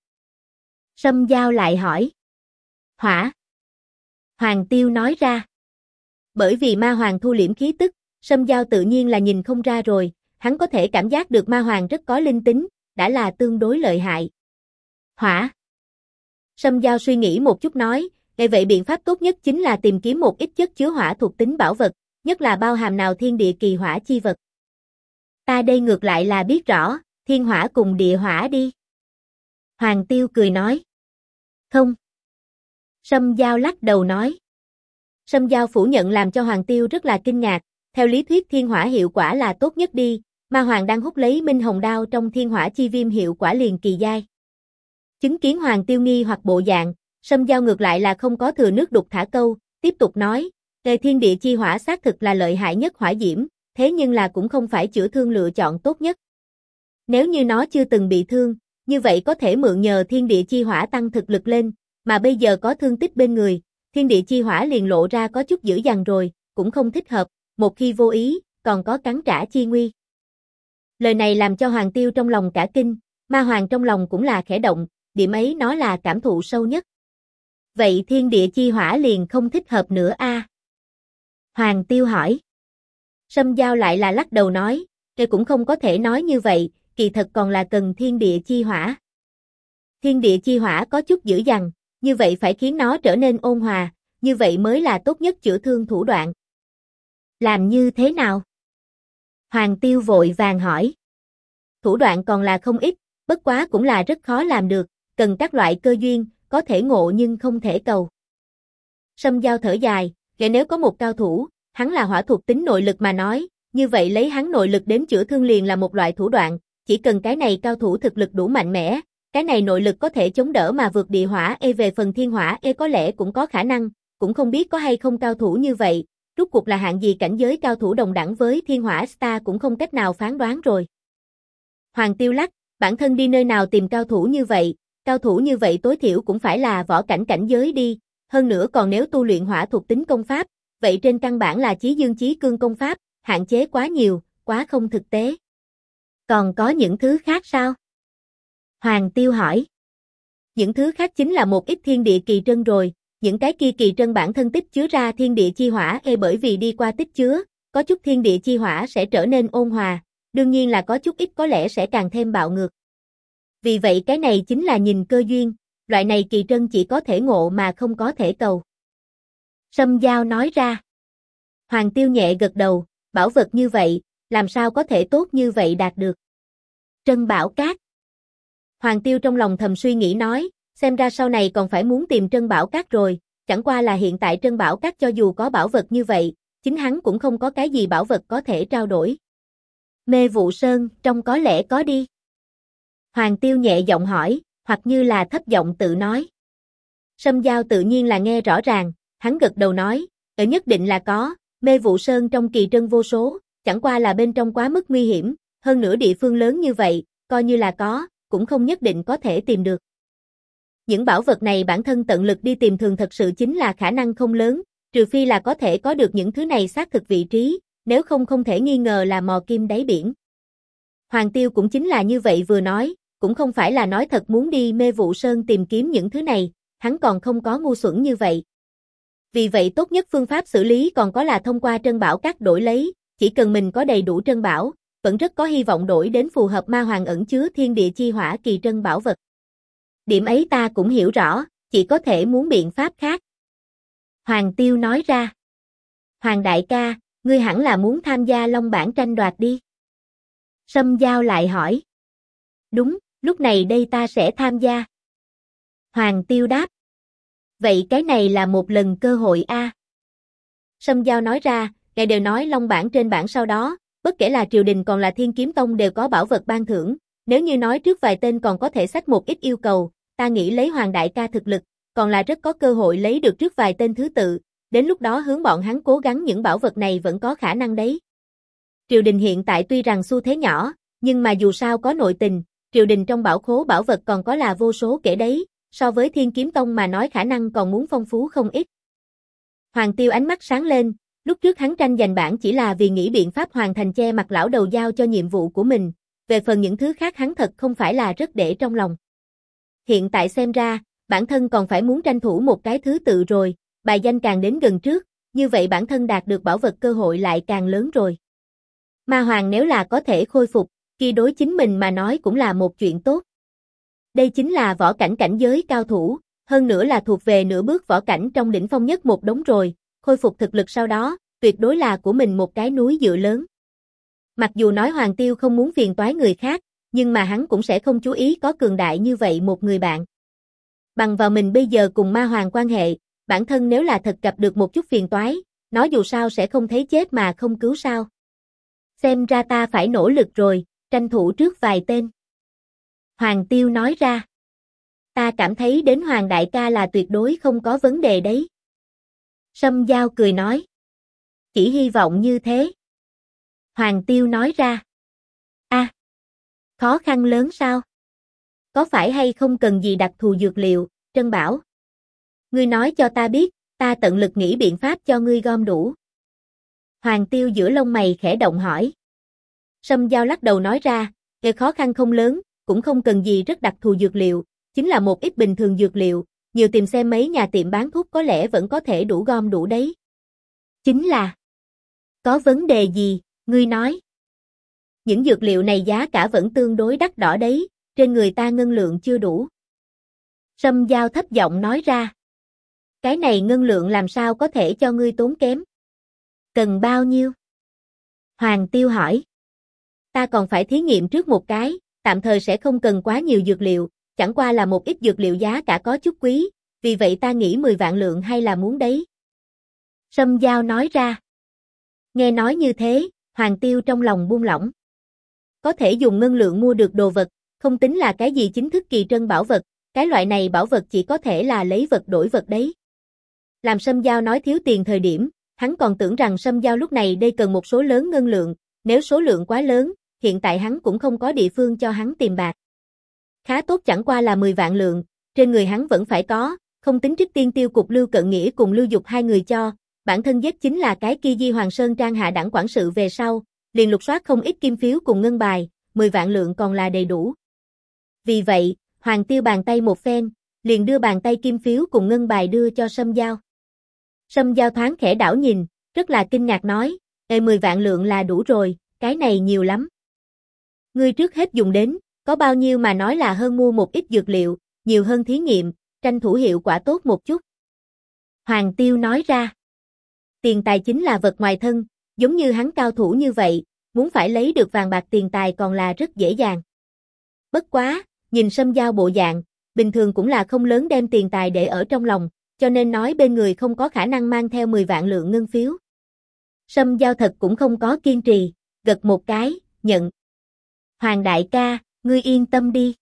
Sâm Giao lại hỏi. Hỏa. Hoàng Tiêu nói ra. Bởi vì ma hoàng thu liễm khí tức, Sâm Giao tự nhiên là nhìn không ra rồi, hắn có thể cảm giác được ma hoàng rất có linh tính, đã là tương đối lợi hại. Hỏa. Sâm Giao suy nghĩ một chút nói, vậy biện pháp tốt nhất chính là tìm kiếm một ít chất chứa hỏa thuộc tính bảo vật, nhất là bao hàm nào thiên địa kỳ hỏa chi vật. Ta đây ngược lại là biết rõ, thiên hỏa cùng địa hỏa đi. Hoàng Tiêu cười nói. Không. Sâm Giao lắc đầu nói. Sâm Giao phủ nhận làm cho Hoàng Tiêu rất là kinh ngạc, theo lý thuyết thiên hỏa hiệu quả là tốt nhất đi, ma hoàng đang hút lấy minh hồng đao trong thiên hỏa chi viêm hiệu quả liền kỳ giai. Chứng kiến Hoàng Tiêu nghi hoặc bộ dạng, Sâm Giao ngược lại là không có thừa nước đục thả câu, tiếp tục nói, thiên địa chi hỏa xác thực là lợi hại nhất hỏa diễm, thế nhưng là cũng không phải chữa thương lựa chọn tốt nhất. Nếu như nó chưa từng bị thương, như vậy có thể mượn nhờ thiên địa chi hỏa tăng thực lực lên, mà bây giờ có thương tích bên người, thiên địa chi hỏa liền lộ ra có chút dữ dằn rồi, cũng không thích hợp, một khi vô ý, còn có cắn trả chi nguy. Lời này làm cho Hoàng Tiêu trong lòng cả kinh, ma hoàng trong lòng cũng là khẽ động, điểm ấy nó là cảm thụ sâu nhất. Vậy thiên địa chi hỏa liền không thích hợp nữa a? Hoàng Tiêu hỏi. Sâm Giao lại là lắc đầu nói, cũng không có thể nói như vậy, kỳ thật còn là cần thiên địa chi hỏa. Thiên địa chi hỏa có chút dữ dằn, như vậy phải khiến nó trở nên ôn hòa, như vậy mới là tốt nhất chữa thương thủ đoạn. Làm như thế nào? Hoàng Tiêu vội vàng hỏi. Thủ đoạn còn là không ít, bất quá cũng là rất khó làm được, cần các loại cơ duyên, có thể ngộ nhưng không thể cầu. Sâm Giao thở dài, nếu có một cao thủ, hắn là hỏa thuộc tính nội lực mà nói, như vậy lấy hắn nội lực đến chữa thương liền là một loại thủ đoạn, chỉ cần cái này cao thủ thực lực đủ mạnh mẽ, cái này nội lực có thể chống đỡ mà vượt địa hỏa về phần thiên hỏa có lẽ cũng có khả năng, cũng không biết có hay không cao thủ như vậy, rốt cuộc là hạng gì cảnh giới cao thủ đồng đẳng với thiên hỏa ta cũng không cách nào phán đoán rồi. Hoàng Tiêu lắc, bản thân đi nơi nào tìm cao thủ như vậy tối thiểu cũng phải là võ cảnh cảnh giới đi, hơn nữa còn nếu tu luyện hỏa thuộc tính công pháp, vậy trên căn bản là chí dương chí cương công pháp, hạn chế quá nhiều, quá không thực tế. Còn có những thứ khác sao? Hoàng Tiêu hỏi. Những thứ khác chính là một ít thiên địa kỳ trân rồi, những cái kia kỳ trân bản thân tích chứa ra thiên địa chi hỏa bởi vì đi qua tích chứa, có chút thiên địa chi hỏa sẽ trở nên ôn hòa, đương nhiên là có chút ít có lẽ sẽ càng thêm bạo ngược. Vì vậy cái này chính là nhìn cơ duyên, loại này kỳ trân chỉ có thể ngộ mà không có thể cầu. Sâm Giao nói ra. Hoàng Tiêu nhẹ gật đầu, bảo vật như vậy, làm sao có thể tốt như vậy đạt được. Trân Bảo Các. Hoàng Tiêu trong lòng thầm suy nghĩ nói, xem ra sau này còn phải muốn tìm Trân Bảo Các rồi, chẳng qua là hiện tại Trân Bảo Các cho dù có bảo vật như vậy, chính hắn cũng không có cái gì bảo vật có thể trao đổi. Mê Vụ Sơn, trong có lẽ có đi. Hoàng Tiêu nhẹ giọng hỏi, hoặc như là thấp giọng tự nói. Sâm Giao tự nhiên là nghe rõ ràng, hắn gật đầu nói, nhất định là có, Mê Vụ Sơn trong kỳ trân vô số, chẳng qua là bên trong quá mức nguy hiểm, hơn nữa địa phương lớn như vậy, coi như là có, cũng không nhất định có thể tìm được. Những bảo vật này bản thân tận lực đi tìm thường thật sự chính là khả năng không lớn, trừ phi là có thể có được những thứ này xác thực vị trí, nếu không không thể nghi ngờ là mò kim đáy biển. Hoàng Tiêu cũng chính là như vậy vừa nói, cũng không phải là nói thật muốn đi Mê Vụ Sơn tìm kiếm những thứ này, hắn còn không có ngu xuẩn như vậy. Vì vậy tốt nhất phương pháp xử lý còn có là thông qua Trân Bảo Các đổi lấy, chỉ cần mình có đầy đủ trân bảo, vẫn rất có hy vọng đổi đến phù hợp ma hoàng ẩn chứa thiên địa chi hỏa kỳ trân bảo vật. Điểm ấy ta cũng hiểu rõ, chỉ có thể muốn biện pháp khác. Hoàng Tiêu nói ra. Hoàng đại ca, ngươi hẳn là muốn tham gia Long Bảng tranh đoạt đi. Sâm Giao lại hỏi. Đúng, lúc này đây ta sẽ tham gia. Hoàng Tiêu đáp. Vậy cái này là một lần cơ hội a. Sâm Giao nói ra, ngài đều nói long bảng trên bảng sau đó, bất kể là triều đình còn là Thiên Kiếm Tông đều có bảo vật ban thưởng, nếu như nói trước vài tên còn có thể xách một ít yêu cầu, ta nghĩ lấy Hoàng đại ca thực lực, còn là rất có cơ hội lấy được trước vài tên thứ tự, đến lúc đó hướng bọn hắn cố gắng những bảo vật này vẫn có khả năng đấy. Triều đình hiện tại tuy rằng xu thế nhỏ, nhưng mà dù sao có nội tình, triều đình trong bảo khố bảo vật còn có là vô số kể đấy, so với Thiên Kiếm Tông mà nói khả năng còn muốn phong phú không ít. Hoàng Tiêu ánh mắt sáng lên, lúc trước hắn tranh giành bảng chỉ là vì nghĩ biện pháp hoàn thành che mặt lão đầu giao cho nhiệm vụ của mình, về phần những thứ khác hắn thật không phải là rất để trong lòng. Hiện tại xem ra, bản thân còn phải muốn tranh thủ một cái thứ tự rồi, bài danh càng đến gần trước, như vậy bản thân đạt được bảo vật cơ hội lại càng lớn rồi. Ma Hoàng nếu là có thể khôi phục, kia đối chính mình mà nói cũng là một chuyện tốt. Đây chính là võ cảnh cảnh giới cao thủ, hơn nữa là thuộc về nửa bước võ cảnh trong đỉnh phong nhất một đống rồi, khôi phục thực lực sau đó, tuyệt đối là của mình một cái núi dựa lớn. Mặc dù nói Hoàng Tiêu không muốn phiền toái người khác, nhưng mà hắn cũng sẽ không chú ý có cường đại như vậy một người bạn. Bằng vào mình bây giờ cùng Ma Hoàng quan hệ, bản thân nếu là thật gặp được một chút phiền toái, nó dù sao sẽ không thấy chết mà không cứu sao. Xem ra ta phải nỗ lực rồi, tranh thủ trước vài tên. Hoàng Tiêu nói ra. Ta cảm thấy đến Hoàng đại ca là tuyệt đối không có vấn đề đấy. Sâm Giao cười nói. Chỉ hy vọng như thế. Hoàng Tiêu nói ra. Khó khăn lớn sao? Có phải hay không cần gì đặc thù dược liệu, Trân bảo? Ngươi nói cho ta biết, ta tận lực nghĩ biện pháp cho ngươi gom đủ. Hoàng Tiêu giữa lông mày khẽ động hỏi. Sâm Giao lắc đầu nói ra, cái khó khăn không lớn, cũng không cần gì rất đặc thù dược liệu, chính là một ít bình thường dược liệu, nhiều tìm xem mấy nhà tiệm bán thuốc có lẽ vẫn có thể đủ gom đủ đấy. Chính là, có vấn đề gì, ngươi nói. Những dược liệu này giá cả vẫn tương đối đắt đỏ đấy, trên người ta ngân lượng chưa đủ. Sâm Giao thấp giọng nói ra. Cái này ngân lượng làm sao có thể cho ngươi tốn kém? Cần bao nhiêu? Hoàng Tiêu hỏi. Ta còn phải thí nghiệm trước một cái, tạm thời sẽ không cần quá nhiều dược liệu, chẳng qua là một ít dược liệu giá cả có chút quý, vì vậy ta nghĩ 10 vạn lượng hay là muốn đấy. Sâm Giao nói ra. Nghe nói như thế, Hoàng Tiêu trong lòng buông lỏng. Có thể dùng ngân lượng mua được đồ vật, không tính là cái gì chính thức kỳ trân bảo vật, cái loại này bảo vật chỉ có thể là lấy vật đổi vật đấy. Làm Sâm Giao nói thiếu tiền thời điểm, hắn còn tưởng rằng Sâm Giao lúc này đây cần một số lớn ngân lượng, nếu số lượng quá lớn, hiện tại hắn cũng không có địa phương cho hắn tìm bạc. Khá tốt chẳng qua là 10 vạn lượng, trên người hắn vẫn phải có, không tính trước tiên tiêu cục Lưu Cận Nghĩa cùng Lưu Dục hai người cho, bản thân giết chính là cái kia Di Hoàng Sơn Trang hạ đẳng quản sự về sau, liền lục soát không ít kim phiếu cùng ngân bài, 10 vạn lượng còn là đầy đủ. Vì vậy, Hoàng Tiêu bàn tay một phen, liền đưa bàn tay kim phiếu cùng ngân bài đưa cho Sâm Giao. Sâm Giao thoáng khẽ đảo nhìn, rất là kinh ngạc nói, 10 vạn lượng là đủ rồi, cái này nhiều lắm. Ngươi trước hết dùng đến, có bao nhiêu mà nói là hơn mua một ít dược liệu, nhiều hơn thí nghiệm, tranh thủ hiệu quả tốt một chút. Hoàng Tiêu nói ra, tiền tài chính là vật ngoài thân, giống như hắn cao thủ như vậy, muốn phải lấy được vàng bạc tiền tài còn là rất dễ dàng. Bất quá, nhìn Sâm Giao bộ dạng, bình thường cũng là không lớn đem tiền tài để ở trong lòng, cho nên nói bên người không có khả năng mang theo 10 vạn lượng ngân phiếu. Sâm Giao thật cũng không có kiên trì, gật một cái, nhận. Hoàng đại ca, ngươi yên tâm đi.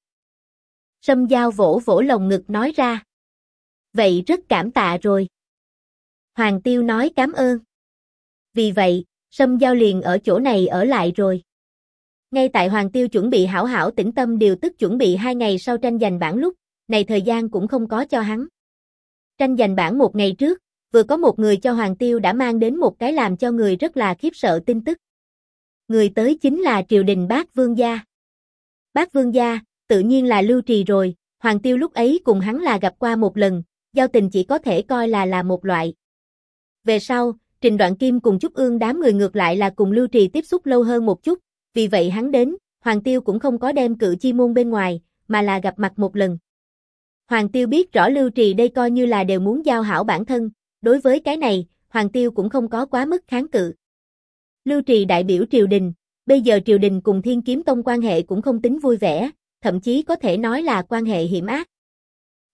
Sâm Giao vỗ vỗ lồng ngực nói ra. Vậy rất cảm tạ rồi. Hoàng Tiêu nói cảm ơn. Vì vậy, Sâm Giao liền ở chỗ này ở lại rồi. Ngay tại Hoàng Tiêu chuẩn bị hảo hảo tĩnh tâm điều tức chuẩn bị 2 ngày sau tranh giành bảng lúc, này thời gian cũng không có cho hắn. Tranh giành bảng 1 ngày trước, vừa có một người cho Hoàng Tiêu đã mang đến một cái làm cho người rất là khiếp sợ tin tức. Người tới chính là triều đình Bác Vương gia. Bác Vương gia, tự nhiên là Lưu Trì rồi, Hoàng Tiêu lúc ấy cùng hắn là gặp qua một lần, giao tình chỉ có thể coi là một loại. Về sau, Trình Đoạn Kim cùng Trúc Ương đám người ngược lại là cùng Lưu Trì tiếp xúc lâu hơn một chút, vì vậy hắn đến, Hoàng Tiêu cũng không có đem cự chi môn bên ngoài, mà là gặp mặt một lần. Hoàng Tiêu biết rõ Lưu Trì đây coi như là đều muốn giao hảo bản thân, đối với cái này, Hoàng Tiêu cũng không có quá mức kháng cự. Lưu Trì đại biểu triều đình, bây giờ triều đình cùng Thiên Kiếm Tông quan hệ cũng không tính vui vẻ, thậm chí có thể nói là quan hệ hiểm ác.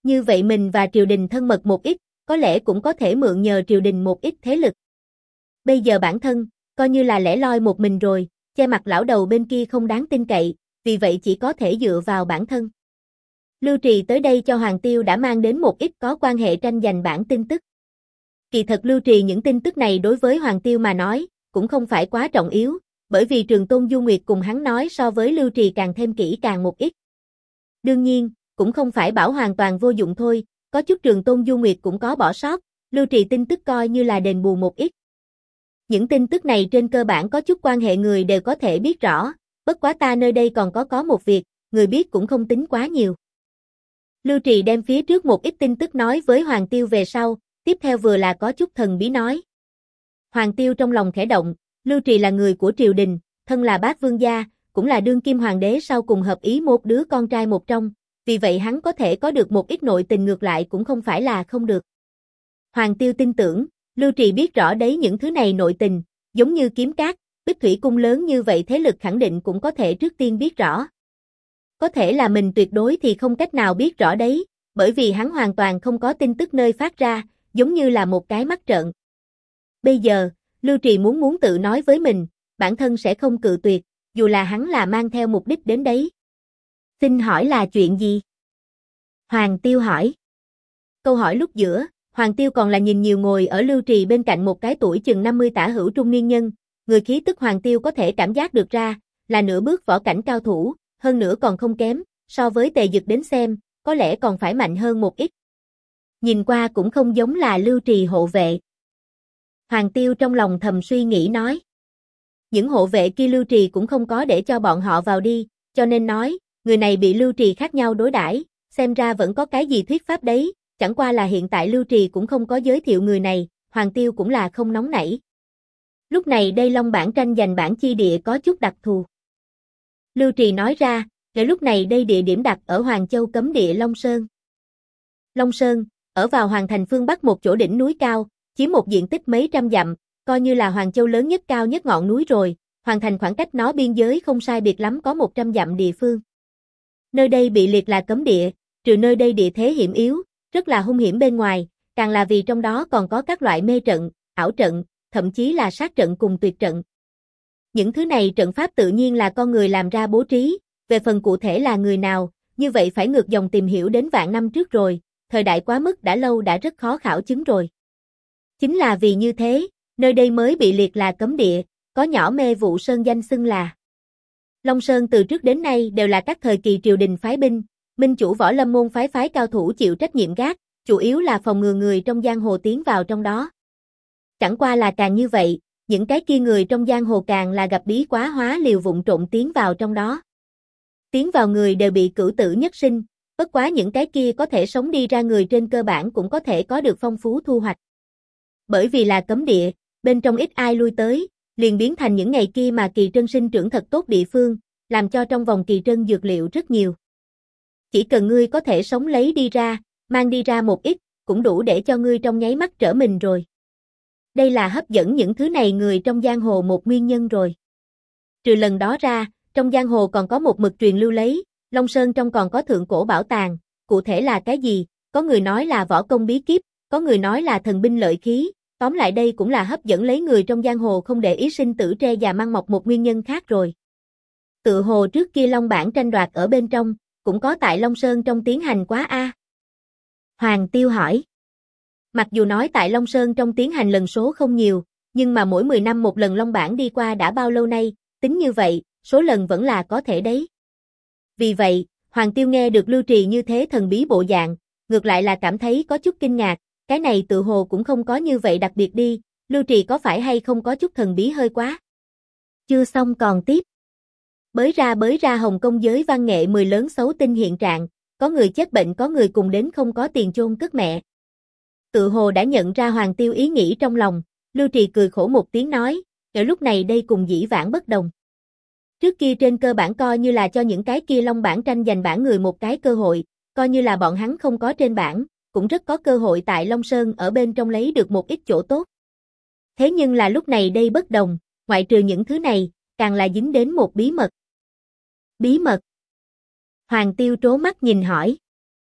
Như vậy mình và triều đình thân mật một ít, có lẽ cũng có thể mượn nhờ triều đình một ít thế lực. Bây giờ bản thân, coi như là lẻ loi một mình rồi, che mặt lão đầu bên kia không đáng tin cậy, vì vậy chỉ có thể dựa vào bản thân. Lưu Trì tới đây cho Hoàng Tiêu đã mang đến một ít có quan hệ tranh giành bản tin tức. Kỳ thật Lưu Trì những tin tức này đối với Hoàng Tiêu mà nói, cũng không phải quá trọng yếu, bởi vì Trường Tôn Du Nguyệt cùng hắn nói so với Lưu Trì càng thêm kỹ càng một ít. Đương nhiên, cũng không phải bảo hoàn toàn vô dụng thôi, có chút Trường Tôn Du Nguyệt cũng có bỏ sót, Lưu Trì tin tức coi như là đền bù một ít. Những tin tức này trên cơ bản có chút quan hệ người đều có thể biết rõ, bất quá ta nơi đây còn có một việc, người biết cũng không tính quá nhiều. Lưu Trì đem phía trước một ít tin tức nói với Hoàng Tiêu về sau, tiếp theo vừa là có chút thần bí nói. Hoàng Tiêu trong lòng khẽ động, Lưu Trì là người của triều đình, thân là bác vương gia, cũng là đương kim hoàng đế sau cùng hợp ý một đứa con trai một trong, vì vậy hắn có thể có được một ít nội tình ngược lại cũng không phải là không được. Hoàng Tiêu tin tưởng, Lưu Trì biết rõ đấy những thứ này nội tình, giống như Kiếm Cát, Bích Thủy Cung lớn như vậy thế lực khẳng định cũng có thể trước tiên biết rõ. Có thể là mình tuyệt đối thì không cách nào biết rõ đấy, bởi vì hắn hoàn toàn không có tin tức nơi phát ra, giống như là một cái mắt trợn. Bây giờ, Lưu Trì muốn tự nói với mình, bản thân sẽ không cự tuyệt, dù là hắn là mang theo mục đích đến đấy. Xin hỏi là chuyện gì? Hoàng Tiêu hỏi. Câu hỏi lúc giữa, Hoàng Tiêu còn là nhìn nhiều ngồi ở Lưu Trì bên cạnh một cái tuổi chừng 50 tả hữu trung niên nhân, người khí tức Hoàng Tiêu có thể cảm giác được ra, là nửa bước võ cảnh cao thủ, hơn nữa còn không kém, so với Tề Dực đến xem, có lẽ còn phải mạnh hơn một ít. Nhìn qua cũng không giống là Lưu Trì hộ vệ. Hoàng Tiêu trong lòng thầm suy nghĩ nói. Những hộ vệ kia Lưu Trì cũng không có để cho bọn họ vào đi, cho nên nói, người này bị Lưu Trì khác nhau đối đãi, xem ra vẫn có cái gì thuyết pháp đấy, chẳng qua là hiện tại Lưu Trì cũng không có giới thiệu người này, Hoàng Tiêu cũng là không nóng nảy. Lúc này đây Long Bản tranh giành bản chi địa có chút đặc thù. Lưu Trì nói ra, để lúc này đây địa điểm đặt ở Hoàng Châu cấm địa Long Sơn. Long Sơn, ở vào Hoàng Thành phương Bắc một chỗ đỉnh núi cao, chiếm một diện tích mấy trăm dặm, coi như là Hoàng Châu lớn nhất cao nhất ngọn núi rồi, Hoàng Thành khoảng cách nó biên giới không sai biệt lắm có 100 dặm địa phương. Nơi đây bị liệt là cấm địa, trừ nơi đây địa thế hiểm yếu, rất là hung hiểm bên ngoài, càng là vì trong đó còn có các loại mê trận, ảo trận, thậm chí là sát trận cùng tuyệt trận. Những thứ này trận pháp tự nhiên là con người làm ra bố trí, về phần cụ thể là người nào, như vậy phải ngược dòng tìm hiểu đến vạn năm trước rồi, thời đại quá mức đã lâu đã rất khó khảo chứng rồi. Chính là vì như thế, nơi đây mới bị liệt là cấm địa, có nhỏ mê vụ sơn danh xưng là. Long Sơn từ trước đến nay đều là các thời kỳ triều đình phái binh, minh chủ võ lâm môn phái cao thủ chịu trách nhiệm gác, chủ yếu là phòng ngừa người trong giang hồ tiến vào trong đó. Chẳng qua là càng như vậy, những cái kia người trong giang hồ càng là gặp bí quá hóa liều vụng trộn tiến vào trong đó. Tiến vào người đều bị cửu tử nhất sinh, bất quá những cái kia có thể sống đi ra người trên cơ bản cũng có thể có được phong phú thu hoạch. Bởi vì là cấm địa, bên trong ít ai lui tới, liền biến thành những ngày kia mà kỳ trân sinh trưởng thật tốt địa phương, làm cho trong vòng kỳ trân dược liệu rất nhiều. Chỉ cần ngươi có thể sống lấy đi ra, mang đi ra một ít, cũng đủ để cho ngươi trong nháy mắt trở mình rồi. Đây là hấp dẫn những thứ này người trong giang hồ một nguyên nhân rồi. Trừ lần đó ra, trong giang hồ còn có một mực truyền lưu lấy, Long Sơn trong còn có thượng cổ bảo tàng, cụ thể là cái gì, có người nói là võ công bí kíp, có người nói là thần binh lợi khí, tóm lại đây cũng là hấp dẫn lấy người trong giang hồ không để ý sinh tử tre già măng mọc một nguyên nhân khác rồi. Tự hồ trước kia Long Bản tranh đoạt ở bên trong, cũng có tại Long Sơn trong tiến hành quá a. Hoàng Tiêu hỏi. Mặc dù nói tại Long Sơn trong tiến hành lần số không nhiều, nhưng mà mỗi 10 năm một lần Long Bản đi qua đã bao lâu nay, tính như vậy, số lần vẫn là có thể đấy. Vì vậy, Hoàng Tiêu nghe được Lưu Trì như thế thần bí bộ dạng, ngược lại là cảm thấy có chút kinh ngạc, cái này tự hồ cũng không có như vậy đặc biệt đi, Lưu Trì có phải hay không có chút thần bí hơi quá. Chưa xong còn tiếp. Bới ra Hồng Kông giới văn nghệ 10 lớn xấu tinh hiện trạng, có người chết bệnh có người cùng đến không có tiền chôn cất mẹ. Tự hồ đã nhận ra Hoàng Tiêu ý nghĩ trong lòng, Lưu Trì cười khổ một tiếng nói, ở lúc này đây cùng dĩ vãng bất đồng. Trước kia trên cơ bản coi như là cho những cái kia Long Bản tranh giành bản người một cái cơ hội, coi như là bọn hắn không có trên bản, cũng rất có cơ hội tại Long Sơn ở bên trong lấy được một ít chỗ tốt. Thế nhưng là lúc này đây bất đồng, ngoại trừ những thứ này, càng là dính đến một bí mật. Bí mật? Hoàng Tiêu trố mắt nhìn hỏi.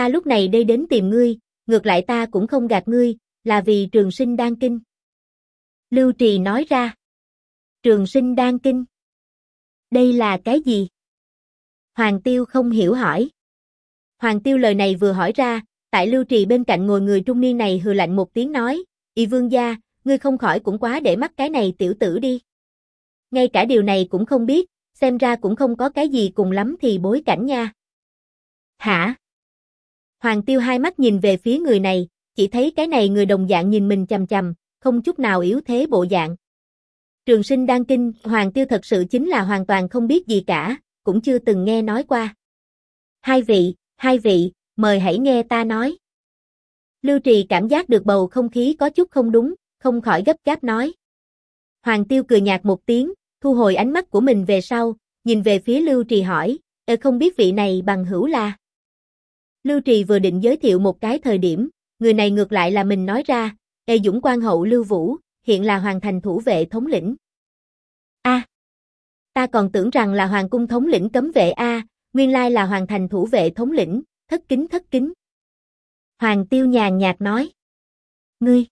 ta lúc này đây đến tìm ngươi, ngược lại ta cũng không gạt ngươi, là vì trường sinh đan kinh. Lưu Trì nói ra. Trường sinh đan kinh. Đây là cái gì? Hoàng Tiêu không hiểu hỏi. Hoàng Tiêu lời này vừa hỏi ra, tại Lưu Trì bên cạnh ngồi người trung niên này hừ lạnh một tiếng nói, Y vương gia, ngươi không khỏi cũng quá để mắt cái này tiểu tử đi. Ngay cả điều này cũng không biết, xem ra cũng không có cái gì cùng lắm thì bối cảnh nha. Hả? Hoàng Tiêu hai mắt nhìn về phía người này, chỉ thấy cái này người đồng dạng nhìn mình chằm chằm, không chút nào yếu thế bộ dạng. Trường sinh đan kinh, Hoàng Tiêu thật sự chính là hoàn toàn không biết gì cả, cũng chưa từng nghe nói qua. Hai vị, mời hãy nghe ta nói. Lưu Trì cảm giác được bầu không khí có chút không đúng, không khỏi gấp gáp nói. Hoàng Tiêu cười nhạt một tiếng, thu hồi ánh mắt của mình về sau, nhìn về phía Lưu Trì hỏi, không biết vị này bằng hữu là. Lưu Trì vừa định giới thiệu một cái thời điểm, người này ngược lại là mình nói ra, Dũng Quan hậu Lưu Vũ, hiện là Hoàng thành thủ vệ thống lĩnh. Ta còn tưởng rằng là Hoàng cung thống lĩnh cấm vệ nguyên lai là Hoàng thành thủ vệ thống lĩnh, thất kính. Hoàng Tiêu nhàn nhạt nói. Ngươi.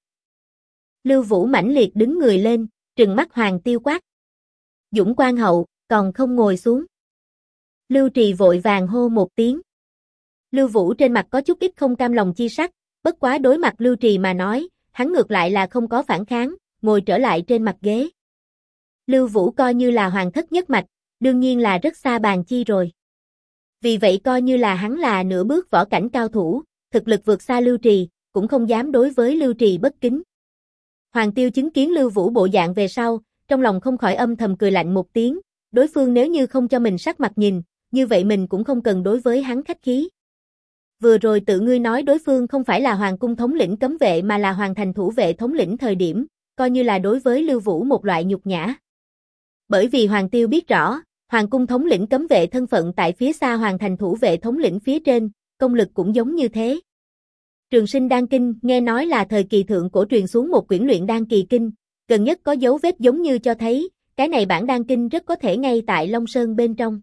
Lưu Vũ mãnh liệt đứng người lên, trừng mắt Hoàng Tiêu quát. Dũng Quan hậu, còn không ngồi xuống. Lưu Trì vội vàng hô một tiếng. Lưu Vũ trên mặt có chút ít không cam lòng chi sắc, bất quá đối mặt Lưu Trì mà nói, hắn ngược lại là không có phản kháng, ngồi trở lại trên mặt ghế. Lưu Vũ coi như là hoàng thất nhất mạch, đương nhiên là rất xa bàn chi rồi. Vì vậy coi như là hắn là nửa bước võ cảnh cao thủ, thực lực vượt xa Lưu Trì, cũng không dám đối với Lưu Trì bất kính. Hoàng Tiêu chứng kiến Lưu Vũ bộ dạng về sau, trong lòng không khỏi âm thầm cười lạnh một tiếng, đối phương nếu như không cho mình sắc mặt nhìn, như vậy mình cũng không cần đối với hắn khách khí. Vừa rồi tự ngươi nói đối phương không phải là Hoàng cung thống lĩnh cấm vệ mà là Hoàng thành thủ vệ thống lĩnh thời điểm, coi như là đối với Lưu Vũ một loại nhục nhã. Bởi vì Hoàng Tiêu biết rõ, Hoàng cung thống lĩnh cấm vệ thân phận tại phía xa Hoàng thành thủ vệ thống lĩnh phía trên, công lực cũng giống như thế. Trường sinh đan kinh, nghe nói là thời kỳ thượng cổ truyền xuống một quyển luyện đan kỳ kinh, gần nhất có dấu vết giống như cho thấy, cái này bản đan kinh rất có thể ngay tại Long Sơn bên trong.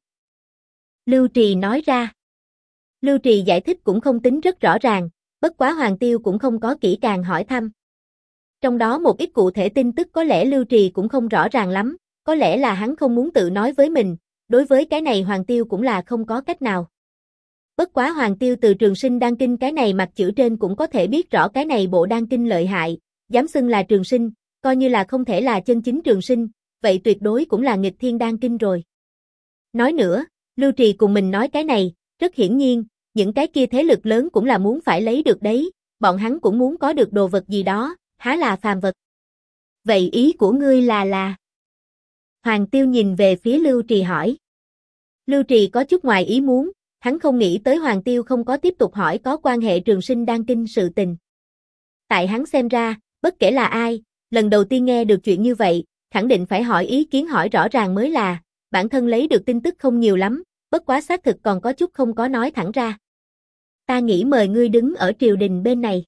Lưu Trì nói ra. Lưu Trì giải thích cũng không tính rất rõ ràng, bất quá Hoàng Tiêu cũng không có kỹ càng hỏi thăm. Trong đó một ít cụ thể tin tức có lẽ Lưu Trì cũng không rõ ràng lắm, có lẽ là hắn không muốn tự nói với mình, đối với cái này Hoàng Tiêu cũng là không có cách nào. Bất quá Hoàng Tiêu từ trường sinh đan kinh cái này mặt chữ trên cũng có thể biết rõ cái này bộ đan kinh lợi hại, dám xưng là trường sinh, coi như là không thể là chân chính trường sinh, vậy tuyệt đối cũng là nghịch thiên đan kinh rồi. Nói nữa, Lưu Trì cùng mình nói cái này, rất hiển nhiên, những cái kia thế lực lớn cũng là muốn phải lấy được đấy, bọn hắn cũng muốn có được đồ vật gì đó, há là phàm vật. Vậy ý của ngươi là... Hoàng Tiêu nhìn về phía Lưu Trì hỏi. Lưu Trì có chút ngoài ý muốn, hắn không nghĩ tới Hoàng Tiêu không có tiếp tục hỏi có quan hệ trường sinh đan kinh sự tình. Tại hắn xem ra, bất kể là ai, lần đầu tiên nghe được chuyện như vậy, khẳng định phải hỏi ý kiến hỏi rõ ràng mới là, bản thân lấy được tin tức không nhiều lắm, bất quá xác thực còn có chút không có nói thẳng ra. Ta nghĩ mời ngươi đứng ở triều đình bên này.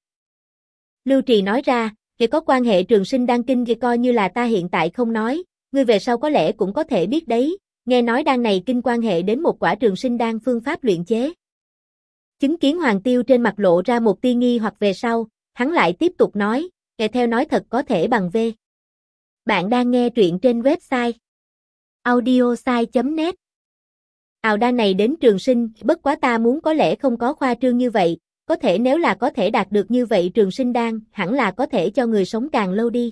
Lưu Trì nói ra, chỉ có quan hệ trường sinh đan kinh thì coi như là ta hiện tại không nói, ngươi về sau có lẽ cũng có thể biết đấy, nghe nói đan này kinh quan hệ đến một quả trường sinh đan phương pháp luyện chế. Chứng kiến Hoàng Tiêu trên mặt lộ ra một tia nghi hoặc về sau, hắn lại tiếp tục nói, theo nói thật có thể bằng V. Bạn đang nghe truyện trên website audiosai.net. Đan này đến trường sinh, bất quá ta muốn có lẽ không có khoa trương như vậy, có thể nếu là có thể đạt được như vậy trường sinh đan, hẳn là có thể cho người sống càng lâu đi.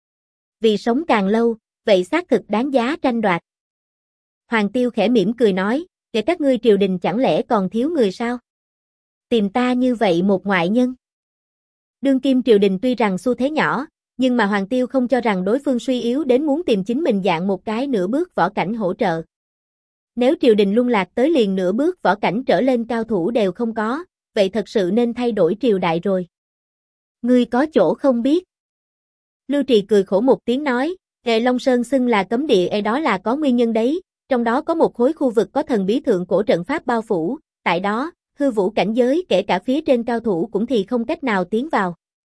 Vì sống càng lâu, vậy xác thực đáng giá tranh đoạt. Hoàng Tiêu khẽ mỉm cười nói, để các ngươi triều đình chẳng lẽ còn thiếu người sao? Tìm ta như vậy một ngoại nhân. Đương kim triều đình tuy rằng xu thế nhỏ, nhưng mà Hoàng Tiêu không cho rằng đối phương suy yếu đến muốn tìm chính mình dạng một cái nửa bước võ cảnh hỗ trợ. Nếu triều đình lung lạc tới liền nửa bước võ cảnh trở lên cao thủ đều không có, vậy thật sự nên thay đổi triều đại rồi. Ngươi có chỗ không biết. Lưu Trì cười khổ một tiếng nói, Long Sơn xưng là cấm địa đó là có nguyên nhân đấy, trong đó có một khối khu vực có thần bí thượng cổ trận pháp bao phủ, tại đó, hư vũ cảnh giới kể cả phía trên cao thủ cũng thì không cách nào tiến vào.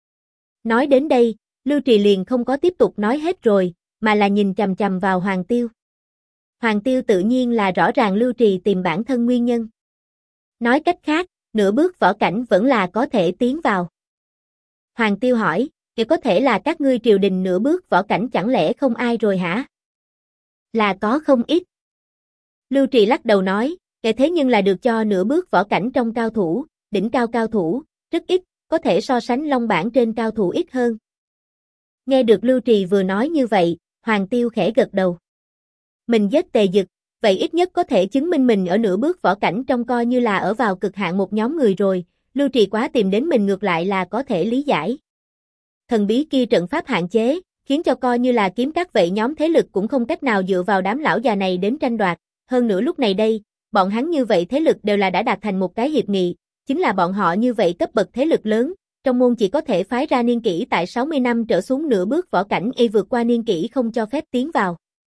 Nói đến đây, Lưu Trì liền không có tiếp tục nói hết rồi, mà là nhìn chằm chằm vào Hoàng Tiêu. Hoàng Tiêu tự nhiên là rõ ràng Lưu Trì tìm bản thân nguyên nhân. Nói cách khác, Nửa bước võ cảnh vẫn là có thể tiến vào. Hoàng Tiêu hỏi, nếu có thể là các ngươi triều đình nửa bước võ cảnh chẳng lẽ không ai rồi hả? Là có không ít. Lưu Trì lắc đầu nói, thế nhưng là được cho nửa bước võ cảnh trong cao thủ, đỉnh cao cao thủ, rất ít, có thể so sánh Long bảng trên cao thủ ít hơn. Nghe được Lưu Trì vừa nói như vậy, Hoàng Tiêu khẽ gật đầu. Mình giết Tề Dực, vậy ít nhất có thể chứng minh mình ở nửa bước võ cảnh trong coi như là ở vào cực hạn một nhóm người rồi, Lưu Trì quá tìm đến mình ngược lại là có thể lý giải. Thần bí kia trận pháp hạn chế, khiến cho coi như là kiếm các vậy nhóm thế lực cũng không cách nào dựa vào đám lão già này đến tranh đoạt, hơn nữa lúc này đây, bọn hắn như vậy thế lực đều là đã đạt thành một cái hiệp nghị, chính là bọn họ như vậy cấp bậc thế lực lớn, trong môn chỉ có thể phái ra niên kỷ tại 60 năm trở xuống nửa bước võ cảnh y vượt qua niên kỷ không cho phép tiến vào.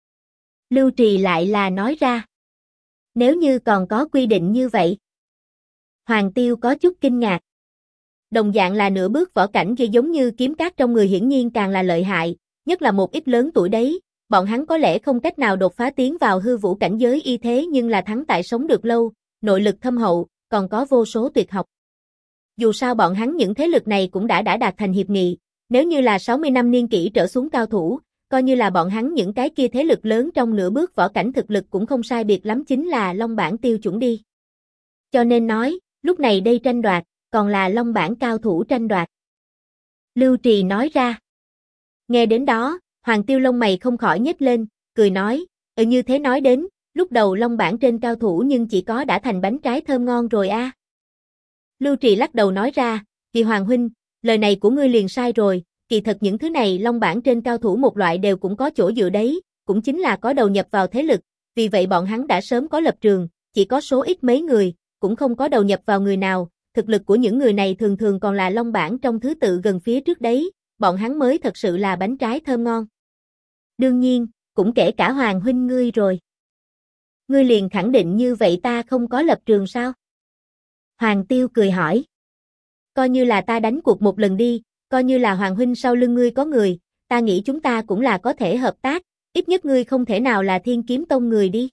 Lưu Trì lại là nói ra. Nếu như còn có quy định như vậy. Hoàng Tiêu có chút kinh ngạc. Đồng dạng là nửa bước võ cảnh kia giống như kiếm cát trong người hiển nhiên càng là lợi hại, nhất là một ít lớn tuổi đấy, bọn hắn có lẽ không cách nào đột phá tiến vào hư vũ cảnh giới y thế nhưng là thắng tại sống được lâu, nội lực thâm hậu, còn có vô số tuyệt học. Dù sao bọn hắn những thế lực này cũng đã đạt thành hiệp nghị, nếu như là 60 năm niên kỷ trở xuống cao thủ, coi như là bọn hắn những cái kia thế lực lớn trong nửa bước võ cảnh thực lực cũng không sai biệt lắm chính là Long bảng tiêu chuẩn đi. Cho nên nói, lúc này đây tranh đoạt, còn là Long bảng cao thủ tranh đoạt. Lưu Trì nói ra. Nghe đến đó, Hoàng Tiêu lông mày không khỏi nhếch lên, cười nói, như thế nói đến, lúc đầu Long bảng trên cao thủ nhưng chỉ có đã thành bánh trái thơm ngon rồi a. Lưu Trì lắc đầu nói ra, Kỳ Hoàng huynh, lời này của ngươi liền sai rồi, kỳ thật những thứ này Long bảng trên cao thủ một loại đều cũng có chỗ dựa đấy, cũng chính là có đầu nhập vào thế lực, vì vậy bọn hắn đã sớm có lập trường, chỉ có số ít mấy người, cũng không có đầu nhập vào người nào, thực lực của những người này thường thường còn là Long bảng trong thứ tự gần phía trước đấy, bọn hắn mới thật sự là bánh trái thơm ngon. Đương nhiên, cũng kể cả Hoàng huynh ngươi rồi. Ngươi liền khẳng định như vậy ta không có lập trường sao? Hoàng Tiêu cười hỏi. Coi như là ta đánh cuộc một lần đi, coi như là Hoàng huynh sau lưng ngươi có người, ta nghĩ chúng ta cũng là có thể hợp tác, ít nhất ngươi không thể nào là Thiên Kiếm Tông người đi.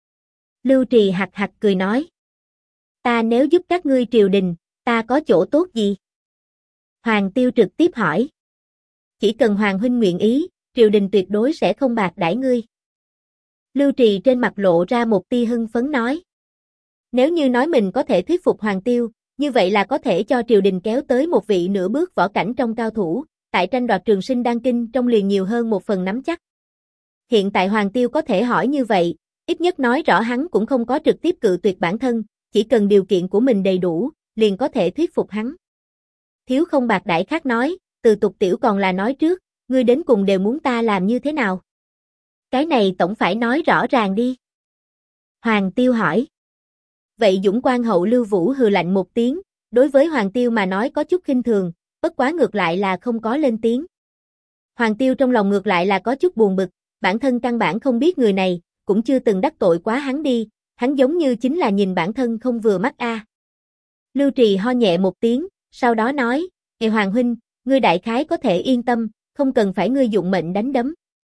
Lưu Trì hạc hạc cười nói. Ta nếu giúp các ngươi triều đình, ta có chỗ tốt gì? Hoàng Tiêu trực tiếp hỏi. Chỉ cần Hoàng huynh nguyện ý, triều đình tuyệt đối sẽ không bạc đãi ngươi. Lưu Trì trên mặt lộ ra một tia hưng phấn nói. Nếu như nói mình có thể thuyết phục Hoàng Tiêu, như vậy là có thể cho triều đình kéo tới một vị nửa bước võ cảnh trong cao thủ, tại tranh đoạt trường sinh đan kinh trong liền nhiều hơn một phần nắm chắc. Hiện tại Hoàng Tiêu có thể hỏi như vậy, ít nhất nói rõ hắn cũng không có trực tiếp cự tuyệt bản thân, chỉ cần điều kiện của mình đầy đủ, liền có thể thuyết phục hắn. Thiếu không bạc đãi khác nói, từ tục tiểu còn là nói trước, ngươi đến cùng đều muốn ta làm như thế nào? Cái này tổng phải nói rõ ràng đi. Hoàng Tiêu hỏi. Vậy Dũng Quan hậu Lưu Vũ hừ lạnh một tiếng, đối với Hoàng Tiêu mà nói có chút khinh thường, bất quá ngược lại là không có lên tiếng. Hoàng Tiêu trong lòng ngược lại là có chút buồn bực, bản thân căn bản không biết người này, cũng chưa từng đắc tội quá hắn đi, hắn giống như chính là nhìn bản thân không vừa mắt a. Lưu Trì ho nhẹ một tiếng, sau đó nói, Hoàng huynh, ngươi đại khái có thể yên tâm, không cần phải ngươi dụng mệnh đánh đấm.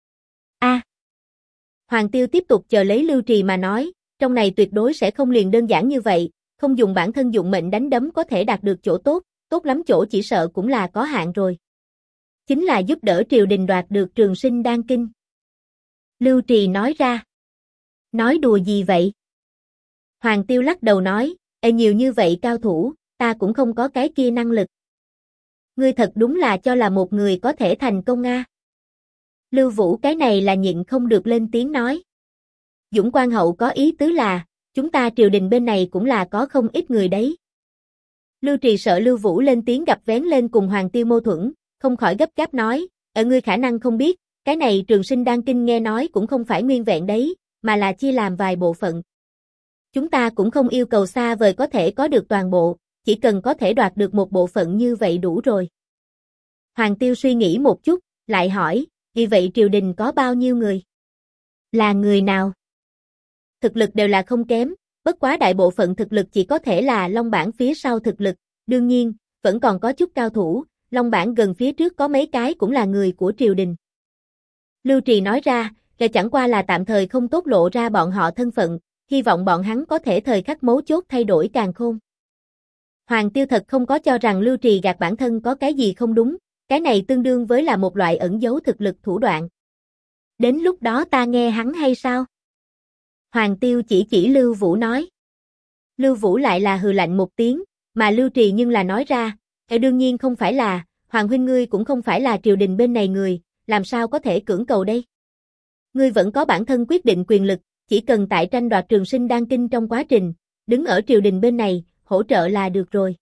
A. Hoàng Tiêu tiếp tục chờ lấy Lưu Trì mà nói, trong này tuyệt đối sẽ không liền đơn giản như vậy, không dùng bản thân dụng mệnh đánh đấm có thể đạt được chỗ tốt, tốt lắm chỗ chỉ sợ cũng là có hạn rồi. Chính là giúp đỡ triều đình đoạt được trường sinh đan kinh. Lưu Trì nói ra. Nói đùa gì vậy? Hoàng Tiêu lắc đầu nói, nhiều như vậy cao thủ, ta cũng không có cái kia năng lực. Ngươi thật đúng là cho là một người có thể thành công nga. Lưu Vũ cái này là nhịn không được lên tiếng nói. Dũng Quan hậu có ý tứ là, chúng ta triều đình bên này cũng là có không ít người đấy. Lưu Trì sợ Lưu Vũ lên tiếng gặp vén lên cùng Hoàng Tiêu mâu thuẫn, không khỏi gấp gáp nói, ngươi khả năng không biết, cái này trường sinh đan kinh nghe nói cũng không phải nguyên vẹn đấy, mà là chia làm vài bộ phận. Chúng ta cũng không yêu cầu xa vời có thể có được toàn bộ, chỉ cần có thể đoạt được một bộ phận như vậy đủ rồi. Hoàng Tiêu suy nghĩ một chút, lại hỏi, vì vậy triều đình có bao nhiêu người? Là người nào? Thực lực đều là không kém, bất quá đại bộ phận thực lực chỉ có thể là Long bảng phía sau thực lực, đương nhiên, vẫn còn có chút cao thủ, Long bảng gần phía trước có mấy cái cũng là người của triều đình. Lưu Trì nói ra, chẳng qua là tạm thời không tốt lộ ra bọn họ thân phận, hy vọng bọn hắn có thể thời khắc mấu chốt thay đổi càn khôn. Hoàng Tiêu thật không có cho rằng Lưu Trì gạt bản thân có cái gì không đúng, cái này tương đương với là một loại ẩn giấu thực lực thủ đoạn. Đến lúc đó ta nghe hắn hay sao? Hoàng Tiêu chỉ Lưu Vũ nói. Lưu Vũ lại là hừ lạnh một tiếng, mà Lưu Trì nhưng là nói ra, đương nhiên không phải là, Hoàng huynh ngươi cũng không phải là triều đình bên này người, làm sao có thể cưỡng cầu đây? Ngươi vẫn có bản thân quyết định quyền lực, chỉ cần tại tranh đoạt Trường Sinh Đan Kinh trong quá trình, đứng ở triều đình bên này, hỗ trợ là được rồi.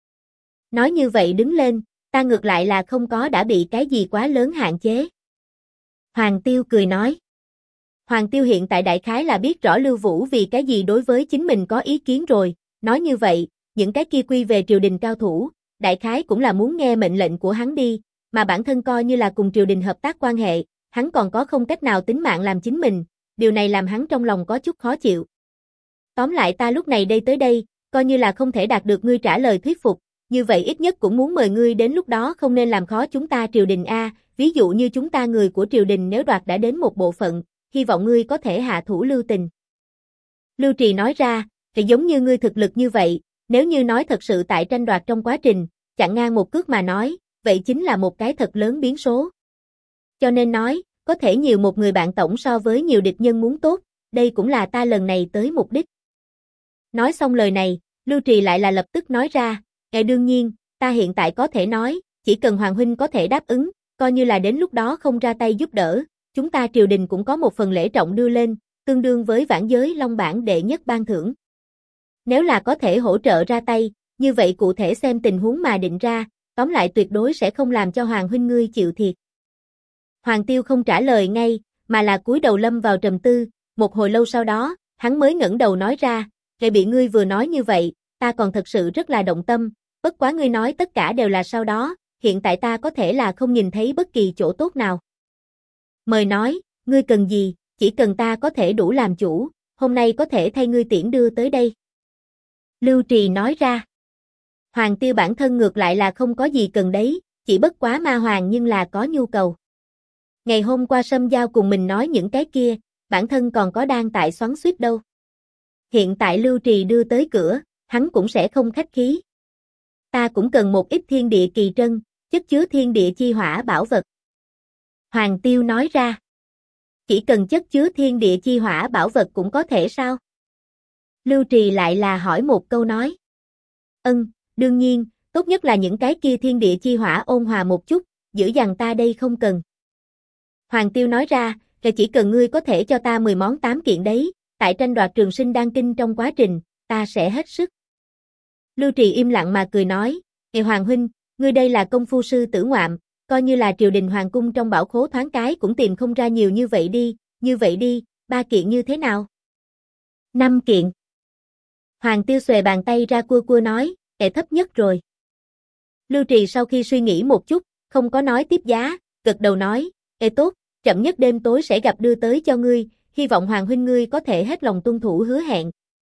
Nói như vậy đứng lên, ta ngược lại là không có đã bị cái gì quá lớn hạn chế. Hoàng Tiêu cười nói. Hoàng Tiêu hiện tại đại khái là biết rõ Lưu Vũ vì cái gì đối với chính mình có ý kiến rồi, nói như vậy, những cái kia quy về triều đình cao thủ, đại khái cũng là muốn nghe mệnh lệnh của hắn đi, mà bản thân coi như là cùng triều đình hợp tác quan hệ, hắn còn có không cách nào tính mạng làm chính mình, điều này làm hắn trong lòng có chút khó chịu. Tóm lại ta lúc này tới đây, coi như là không thể đạt được ngươi trả lời thuyết phục, như vậy ít nhất cũng muốn mời ngươi đến lúc đó không nên làm khó chúng ta triều đình a, ví dụ như chúng ta người của triều đình nếu đoạt đã đến một bộ phận, hy vọng ngươi có thể hạ thủ lưu tình. Lưu Trì nói ra, thì giống như ngươi thực lực như vậy, nếu như nói thật sự tại tranh đoạt trong quá trình, chặn ngang một cước mà nói, vậy chính là một cái thật lớn biến số. Cho nên nói, có thể nhiều một người bạn tổng so với nhiều địch nhân muốn tốt, đây cũng là ta lần này tới mục đích. Nói xong lời này, Lưu Trì lại là lập tức nói ra, đương nhiên, ta hiện tại có thể nói, chỉ cần Hoàng huynh có thể đáp ứng, coi như là đến lúc đó không ra tay giúp đỡ, chúng ta triều đình cũng có một phần lễ trọng đưa lên, tương đương với vãn giới long bản đệ nhất ban thưởng. Nếu là có thể hỗ trợ ra tay, như vậy cụ thể xem tình huống mà định ra, tóm lại tuyệt đối sẽ không làm cho Hoàng huynh ngươi chịu thiệt. Hoàng Tiêu không trả lời ngay, mà là cúi đầu lâm vào trầm tư, một hồi lâu sau đó, hắn mới ngẩng đầu nói ra, bị ngươi vừa nói như vậy, ta còn thật sự rất là động tâm, bất quá ngươi nói tất cả đều là sau đó, hiện tại ta có thể là không nhìn thấy bất kỳ chỗ tốt nào. Mời nói, ngươi cần gì, chỉ cần ta có thể đủ làm chủ, hôm nay có thể thay ngươi tiễn đưa tới đây. Lưu Trì nói ra. Hoàng Tiêu bản thân ngược lại là không có gì cần đấy, chỉ bất quá ma hoàng nhưng là có nhu cầu. Ngày hôm qua Sâm Giao cùng mình nói những cái kia, bản thân còn có đang tại xoắn xuýt đâu. Hiện tại Lưu Trì đưa tới cửa, hắn cũng sẽ không khách khí. Ta cũng cần một ít thiên địa kỳ trân, chất chứa thiên địa chi hỏa bảo vật. Hoàng Tiêu nói ra. Chỉ cần chất chứa thiên địa chi hỏa bảo vật cũng có thể sao? Lưu Trì lại là hỏi một câu nói. Đương nhiên, tốt nhất là những cái kia thiên địa chi hỏa ôn hòa một chút, dữ dằn ta đây không cần. Hoàng Tiêu nói ra, chỉ cần ngươi có thể cho ta 10 món 8 kiện đấy, tại tranh đoạt Trường Sinh Đan Kinh trong quá trình, ta sẽ hết sức. Lưu Trì im lặng mà cười nói, Hoàng huynh, ngươi đây là công phu sư tử ngoạm, coi như là triều đình hoàng cung trong bảo khố thoáng cái cũng tìm không ra nhiều như vậy đi, 3 kiện như thế nào? 5 kiện. Hoàng Tiêu xòe bàn tay ra cua nói, thấp nhất rồi. Lưu Trì sau khi suy nghĩ một chút, không có nói tiếp giá, gật đầu nói, tốt, chậm nhất đêm tối sẽ gặp đưa tới cho ngươi, hy vọng Hoàng huynh ngươi có thể hết lòng tuân thủ hứa hẹn.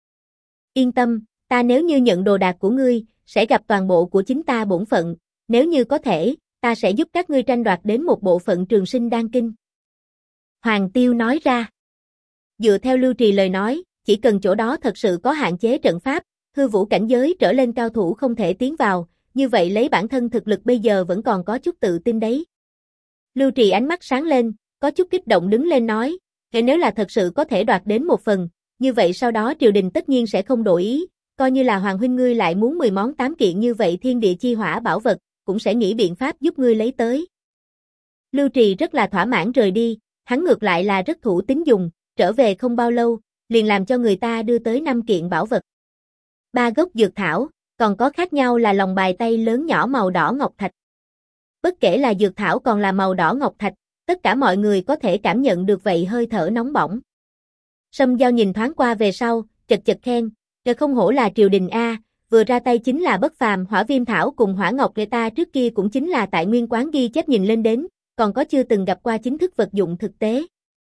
Yên tâm, ta nếu như nhận đồ đạc của ngươi, sẽ gặp toàn bộ của chính ta bổn phận, nếu như có thể, ta sẽ giúp các ngươi tranh đoạt đến một bộ phận Trường Sinh Đan Kinh. Hoàng Tiêu nói ra. Dựa theo Lưu Trì lời nói, chỉ cần chỗ đó thật sự có hạn chế trận pháp, hư vũ cảnh giới trở lên cao thủ không thể tiến vào, như vậy lấy bản thân thực lực bây giờ vẫn còn có chút tự tin đấy. Lưu Trì ánh mắt sáng lên, có chút kích động đứng lên nói, nếu là thật sự có thể đoạt đến một phần, như vậy sau đó triều đình tất nhiên sẽ không đổi ý, coi như là Hoàng huynh ngươi lại muốn 10 món 8 kiện như vậy thiên địa chi hỏa bảo vật, cũng sẽ nghĩ biện pháp giúp ngươi lấy tới. Lưu Trì rất là thỏa mãn rời đi, hắn ngược lại là rất thủ tín dùng, trở về không bao lâu, liền làm cho người ta đưa tới 5 kiện bảo vật. 3 gốc dược thảo, còn có khác nhau là lòng bài tay lớn nhỏ màu đỏ ngọc thạch. Bất kể là dược thảo còn là màu đỏ ngọc thạch, tất cả mọi người có thể cảm nhận được vậy hơi thở nóng bỏng. Sâm Giao nhìn thoáng qua về sau, chật khen, không hổ là triều đình a, vừa ra tay chính là bất phàm, hỏa viêm thảo cùng hỏa ngọc để ta trước kia cũng chính là tại nguyên quán ghi chép nhìn lên đến, còn có chưa từng gặp qua chính thức vật dụng thực tế.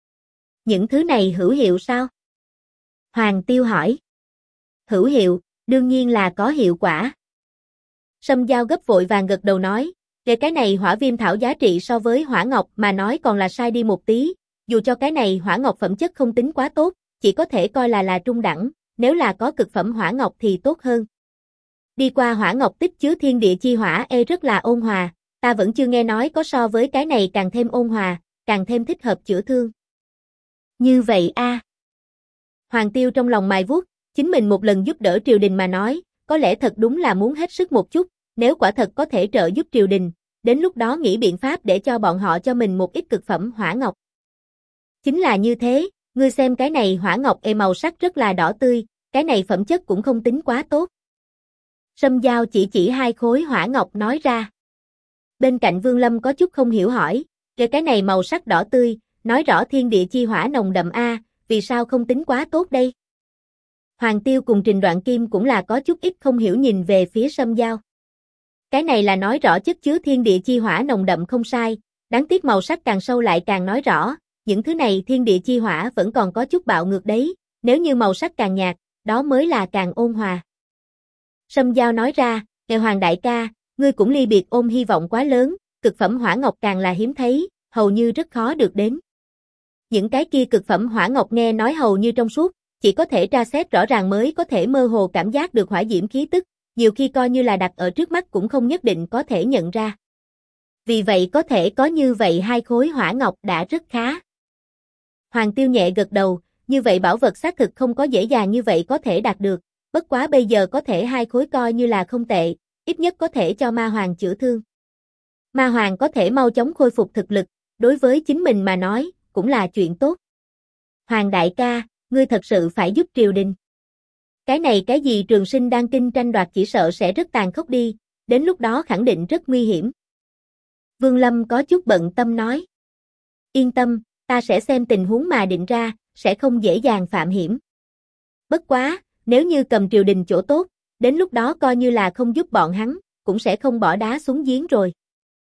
Những thứ này hữu hiệu sao? Hoàng Tiêu hỏi. Hữu hiệu, đương nhiên là có hiệu quả. Sâm Giao gấp vội vàng gật đầu nói, cái này hỏa viêm thảo giá trị so với hỏa ngọc mà nói còn là sai đi một tí, dù cho cái này hỏa ngọc phẩm chất không tính quá tốt, chỉ có thể coi là trung đẳng, nếu là có cực phẩm hỏa ngọc thì tốt hơn. Đi qua hỏa ngọc tích chứa thiên địa chi hỏa rất là ôn hòa, ta vẫn chưa nghe nói có so với cái này càng thêm ôn hòa, càng thêm thích hợp chữa thương. Như vậy a. Hoàng Tiêu trong lòng mài vuốt, chính mình một lần giúp đỡ triều đình mà nói, có lẽ thật đúng là muốn hết sức một chút, nếu quả thật có thể trợ giúp triều đình, đến lúc đó nghĩ biện pháp để cho bọn họ cho mình một ít cực phẩm hỏa ngọc. Chính là như thế, ngươi xem cái này hỏa ngọc màu sắc rất là đỏ tươi, cái này phẩm chất cũng không tính quá tốt. Sâm Giao chỉ hai khối hỏa ngọc nói ra. Bên cạnh Vương Lâm có chút không hiểu hỏi, cái này màu sắc đỏ tươi, nói rõ thiên địa chi hỏa nồng đậm a, vì sao không tính quá tốt đây? Hoàng Tiêu cùng Trình Đoạn Kim cũng là có chút ít không hiểu nhìn về phía Sâm Giao. Cái này là nói rõ chất chứa thiên địa chi hỏa nồng đậm không sai, đáng tiếc màu sắc càng sâu lại càng nói rõ, những thứ này thiên địa chi hỏa vẫn còn có chút bạo ngược đấy, nếu như màu sắc càng nhạt, đó mới là càng ôn hòa. Sâm Giao nói ra, Hoàng đại ca, ngươi cũng ly biệt ôm hy vọng quá lớn, cực phẩm hỏa ngọc càng là hiếm thấy, hầu như rất khó được đến. Những cái kia cực phẩm hỏa ngọc nghe nói hầu như trong suốt, chỉ có thể tra xét rõ ràng mới có thể mơ hồ cảm giác được hỏa diễm khí tức, nhiều khi coi như là đặt ở trước mắt cũng không nhất định có thể nhận ra. Vì vậy có thể có như vậy hai khối hỏa ngọc đã rất khá. Hoàng Tiêu nhẹ gật đầu, như vậy bảo vật xác thực không có dễ dàng như vậy có thể đạt được, bất quá bây giờ có thể hai khối coi như là không tệ, ít nhất có thể cho ma hoàng chữa thương. Ma hoàng có thể mau chóng khôi phục thực lực, đối với chính mình mà nói, cũng là chuyện tốt. Hoàng đại ca, ngươi thật sự phải giúp triều đình. Cái này cái gì Trường Sinh Đan Kinh tranh đoạt chỉ sợ sẽ rất tàn khốc đi, đến lúc đó khẳng định rất nguy hiểm. Vương Lâm có chút bận tâm nói. Yên tâm, ta sẽ xem tình huống mà định ra, sẽ không dễ dàng phạm hiểm. Bất quá, nếu như cầm triều đình chỗ tốt, đến lúc đó coi như là không giúp bọn hắn, cũng sẽ không bỏ đá xuống giếng rồi.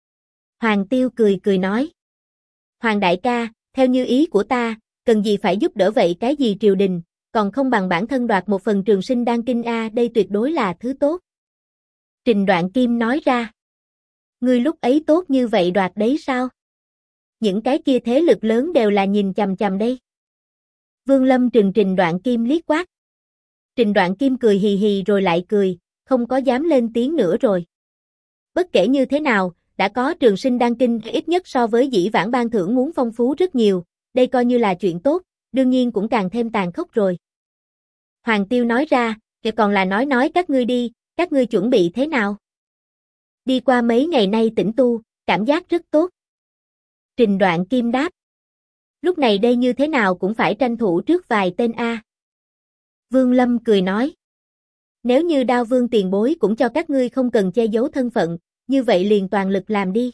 Hoàng Tiêu cười cười nói. Hoàng đại ca, theo như ý của ta, cần gì phải giúp đỡ vậy cái gì triều đình, còn không bằng bản thân đoạt một phần Trường Sinh Đan Kinh a, đây tuyệt đối là thứ tốt. Trình Đoạn Kim nói ra. Ngươi lúc ấy tốt như vậy đoạt đấy sao? Những cái kia thế lực lớn đều là nhìn chằm chằm đây. Vương Lâm trừng Trình Đoạn Kim liếc quát. Trình Đoạn Kim cười hì hì rồi lại cười, không có dám lên tiếng nữa rồi. Bất kể như thế nào, đã có Trường Sinh Đan Kinh ít nhất so với dĩ vãng ban thưởng muốn phong phú rất nhiều, đây coi như là chuyện tốt, đương nhiên cũng càng thêm tàn khốc rồi. Hoàng Tiêu nói ra, kìa còn là nói các ngươi đi, các ngươi chuẩn bị thế nào? Đi qua mấy ngày nay tĩnh tu, cảm giác rất tốt. Trình Đoạn Kim đáp. Lúc này đây như thế nào cũng phải tranh thủ trước vài tên a. Vương Lâm cười nói. Nếu như Đao Vương tiền bối cũng cho các ngươi không cần che giấu thân phận, như vậy liền toàn lực làm đi.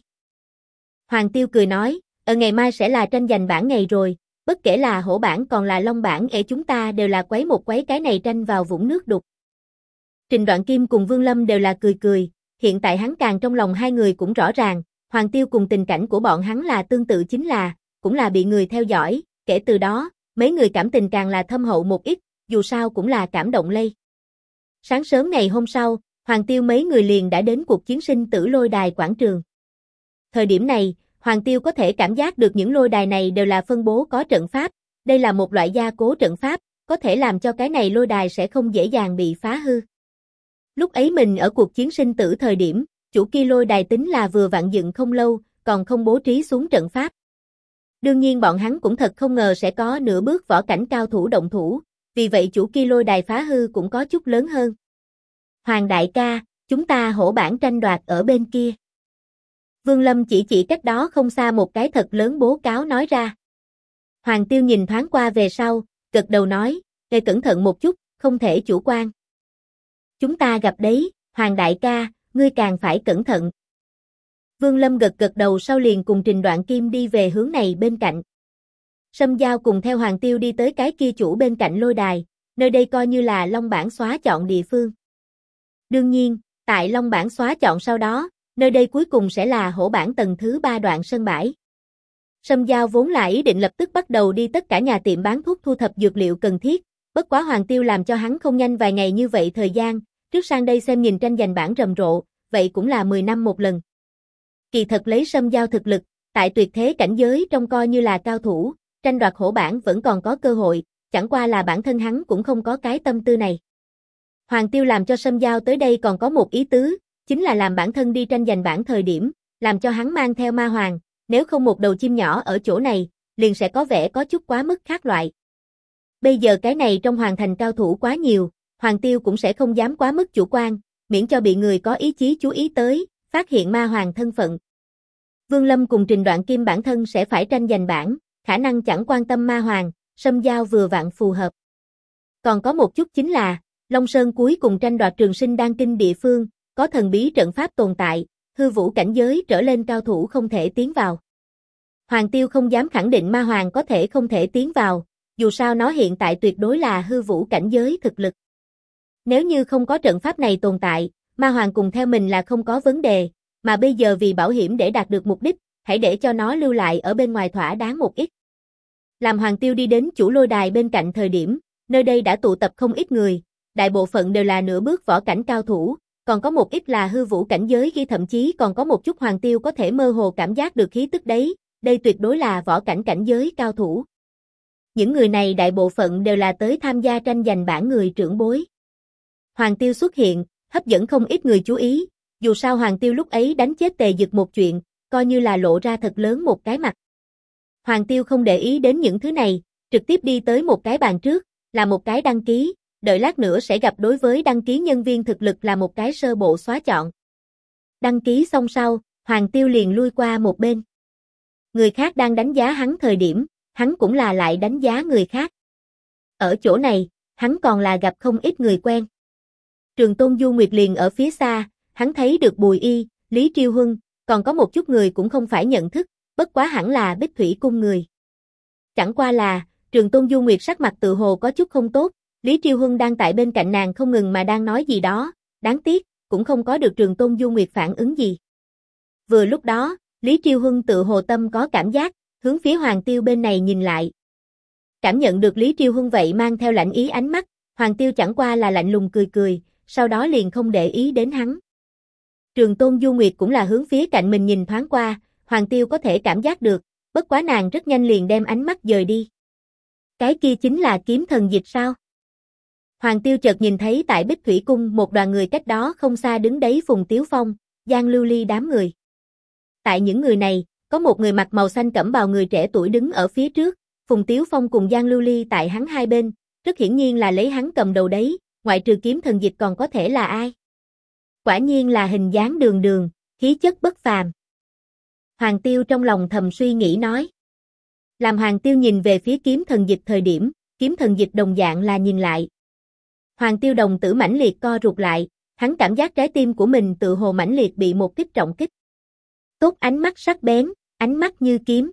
Hoàng Tiêu cười nói, ở ngày mai sẽ là tranh giành bảng ngày rồi, bất kể là hổ bảng còn là long bảng chúng ta đều là quấy một quấy cái này tranh vào vũng nước đục. Trình Đoạn Kim cùng Vương Lâm đều là cười cười, hiện tại hắn càng trong lòng hai người cũng rõ ràng, Hoàng Tiêu cùng tình cảnh của bọn hắn là tương tự chính là, cũng là bị người theo dõi, kể từ đó, mấy người cảm tình càng là thâm hậu một ít, dù sao cũng là cảm động lây. Sáng sớm ngày hôm sau, Hoàng Tiêu mấy người liền đã đến cuộc chiến sinh tử lôi đài quảng trường. Thời điểm này, Hoàng Tiêu có thể cảm giác được những lôi đài này đều là phân bố có trận pháp, đây là một loại gia cố trận pháp, có thể làm cho cái này lôi đài sẽ không dễ dàng bị phá hư. Lúc ấy mình ở cuộc chiến sinh tử thời điểm, chủ kia lôi đài tính là vừa vặn dựng không lâu, còn không bố trí xuống trận pháp. Đương nhiên bọn hắn cũng thật không ngờ sẽ có nửa bước võ cảnh cao thủ động thủ, vì vậy chủ kia lôi đài phá hư cũng có chút lớn hơn. Hoàng đại ca, chúng ta hổ bảng tranh đoạt ở bên kia. Vương Lâm chỉ cách đó không xa một cái thật lớn bố cáo nói ra. Hoàng Tiêu nhìn thoáng qua về sau, gật đầu nói, để cẩn thận một chút, không thể chủ quan. Chúng ta gặp đấy, Hoàng đại ca, ngươi càng phải cẩn thận. Vương Lâm gật đầu sau liền cùng Trình Đoạn Kim đi về hướng này bên cạnh. Sâm Giao cùng theo Hoàng Tiêu đi tới cái kia chủ bên cạnh lôi đài, nơi đây coi như là Long Bảng xóa chọn địa phương. Đương nhiên, tại Long Bảng xóa chọn sau đó, nơi đây cuối cùng sẽ là hổ bảng tầng thứ 3 đoạn sân bãi. Sâm Giao vốn là ý định lập tức bắt đầu đi tất cả nhà tiệm bán thuốc thu thập dược liệu cần thiết, bất quá Hoàng Tiêu làm cho hắn không nhanh vài ngày như vậy thời gian, trước sang đây xem nhìn tranh giành bảng rầm rộ, vậy cũng là 10 năm một lần. Kỳ thật lấy Sâm Giao thực lực, tại tuyệt thế cảnh giới trong coi như là cao thủ, tranh đoạt hổ bảng vẫn còn có cơ hội, chẳng qua là bản thân hắn cũng không có cái tâm tư này. Hoàng Tiêu làm cho Sâm Giao tới đây còn có một ý tứ, chính là làm bản thân đi tranh giành bảng thời điểm, làm cho hắn mang theo ma hoàng, nếu không một đầu chim nhỏ ở chỗ này, liền sẽ có vẻ có chút quá mức khác loại. Bây giờ cái này trong hoàng thành cao thủ quá nhiều, Hoàng Tiêu cũng sẽ không dám quá mức chủ quan, miễn cho bị người có ý chí chú ý tới, phát hiện ma hoàng thân phận. Vương Lâm cùng Trình Đoạn Kim bản thân sẽ phải tranh giành bảng, khả năng chẳng quan tâm ma hoàng, Sâm Giao vừa vặn phù hợp. Còn có một chút chính là, Long Sơn cuối cùng tranh đoạt trường sinh đan kinh địa phương, có thần bí trận pháp tồn tại, hư vũ cảnh giới trở lên cao thủ không thể tiến vào. Hoàng Tiêu không dám khẳng định ma hoàng có thể không thể tiến vào, dù sao nó hiện tại tuyệt đối là hư vũ cảnh giới thực lực. Nếu như không có trận pháp này tồn tại, ma hoàng cùng theo mình là không có vấn đề, mà bây giờ vì bảo hiểm để đạt được mục đích, hãy để cho nó lưu lại ở bên ngoài thỏa đáng một ít. Làm Hoàng Tiêu đi đến chủ lôi đài bên cạnh thời điểm, nơi đây đã tụ tập không ít người, đại bộ phận đều là nửa bước võ cảnh cao thủ, còn có một ít là hư vũ cảnh giới khi thậm chí còn có một chút Hoàng Tiêu có thể mơ hồ cảm giác được khí tức đấy, đây tuyệt đối là võ cảnh cảnh giới cao thủ. Những người này đại bộ phận đều là tới tham gia tranh giành bảng người trưởng bối. Hoàng Tiêu xuất hiện, hấp dẫn không ít người chú ý, dù sao Hoàng Tiêu lúc ấy đánh chết Tề Dực một chuyện, coi như là lộ ra thật lớn một cái mặt. Hoàng Tiêu không để ý đến những thứ này, trực tiếp đi tới một cái bàn trước, là một cái đăng ký, đợi lát nữa sẽ gặp đối với đăng ký nhân viên thực lực là một cái sơ bộ xóa chọn. Đăng ký xong sau, Hoàng Tiêu liền lui qua một bên. Người khác đang đánh giá hắn thời điểm, hắn cũng là lại đánh giá người khác. Ở chỗ này, hắn còn là gặp không ít người quen. Trường Tôn Du Nguyệt liền ở phía xa, hắn thấy được Bùi Y, Lý Triêu Huân, còn có một chút người cũng không phải nhận thức, bất quá hẳn là Bích Thủy cung người. Chẳng qua là, Trường Tôn Du Nguyệt sắc mặt tự hồ có chút không tốt, Lý Triêu Huân đang tại bên cạnh nàng không ngừng mà đang nói gì đó, đáng tiếc, cũng không có được Trường Tôn Du Nguyệt phản ứng gì. Vừa lúc đó, Lý Triêu Huân tự hồ tâm có cảm giác, hướng phía Hoàng Tiêu bên này nhìn lại. Cảm nhận được Lý Triêu Huân vậy mang theo lạnh ý ánh mắt, Hoàng Tiêu chẳng qua là lạnh lùng cười cười, sau đó liền không để ý đến hắn. Trường Tôn Du Nguyệt cũng là hướng phía cạnh mình nhìn thoáng qua, Hoàng Tiêu có thể cảm giác được, bất quá nàng rất nhanh liền đem ánh mắt dời đi. Cái kia chính là kiếm thần dịch sao? Hoàng Tiêu chợt nhìn thấy tại Bích Thủy cung một đoàn người cách đó không xa đứng đấy Phùng Tiếu Phong, Giang Lưu Ly đám người. Tại những người này, có một người mặc màu xanh cẩm bào người trẻ tuổi đứng ở phía trước, Phùng Tiếu Phong cùng Giang Lưu Ly tại hắn hai bên, rất hiển nhiên là lấy hắn cầm đầu đấy, ngoại trừ kiếm thần dịch còn có thể là ai? Quả nhiên là hình dáng đường đường, khí chất bất phàm. Hoàng Tiêu trong lòng thầm suy nghĩ nói. Làm Hoàng Tiêu nhìn về phía kiếm thần dịch thời điểm, kiếm thần dịch đồng dạng là nhìn lại. Hoàng Tiêu đồng tử mãnh liệt co rụt lại, hắn cảm giác trái tim của mình tự hồ mãnh liệt bị một kích trọng kích. Tốt ánh mắt sắc bén, ánh mắt như kiếm.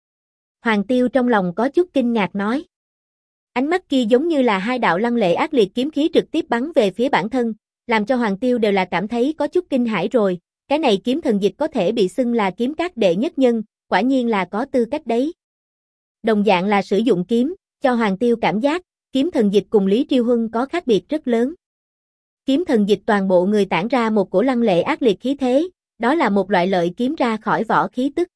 Hoàng Tiêu trong lòng có chút kinh ngạc nói. Ánh mắt kia giống như là hai đạo lăng lệ ác liệt kiếm khí trực tiếp bắn về phía bản thân, làm cho Hoàng Tiêu đều là cảm thấy có chút kinh hãi rồi, cái này kiếm thần dịch có thể bị xưng là kiếm các đệ nhất nhân, quả nhiên là có tư cách đấy. Đồng dạng là sử dụng kiếm, cho Hoàng Tiêu cảm giác, kiếm thần dịch cùng Lý Triêu Huân có khác biệt rất lớn. Kiếm thần dịch toàn bộ người tản ra một cổ lăng lệ ác liệt khí thế, đó là một loại lợi kiếm ra khỏi vỏ khí tức.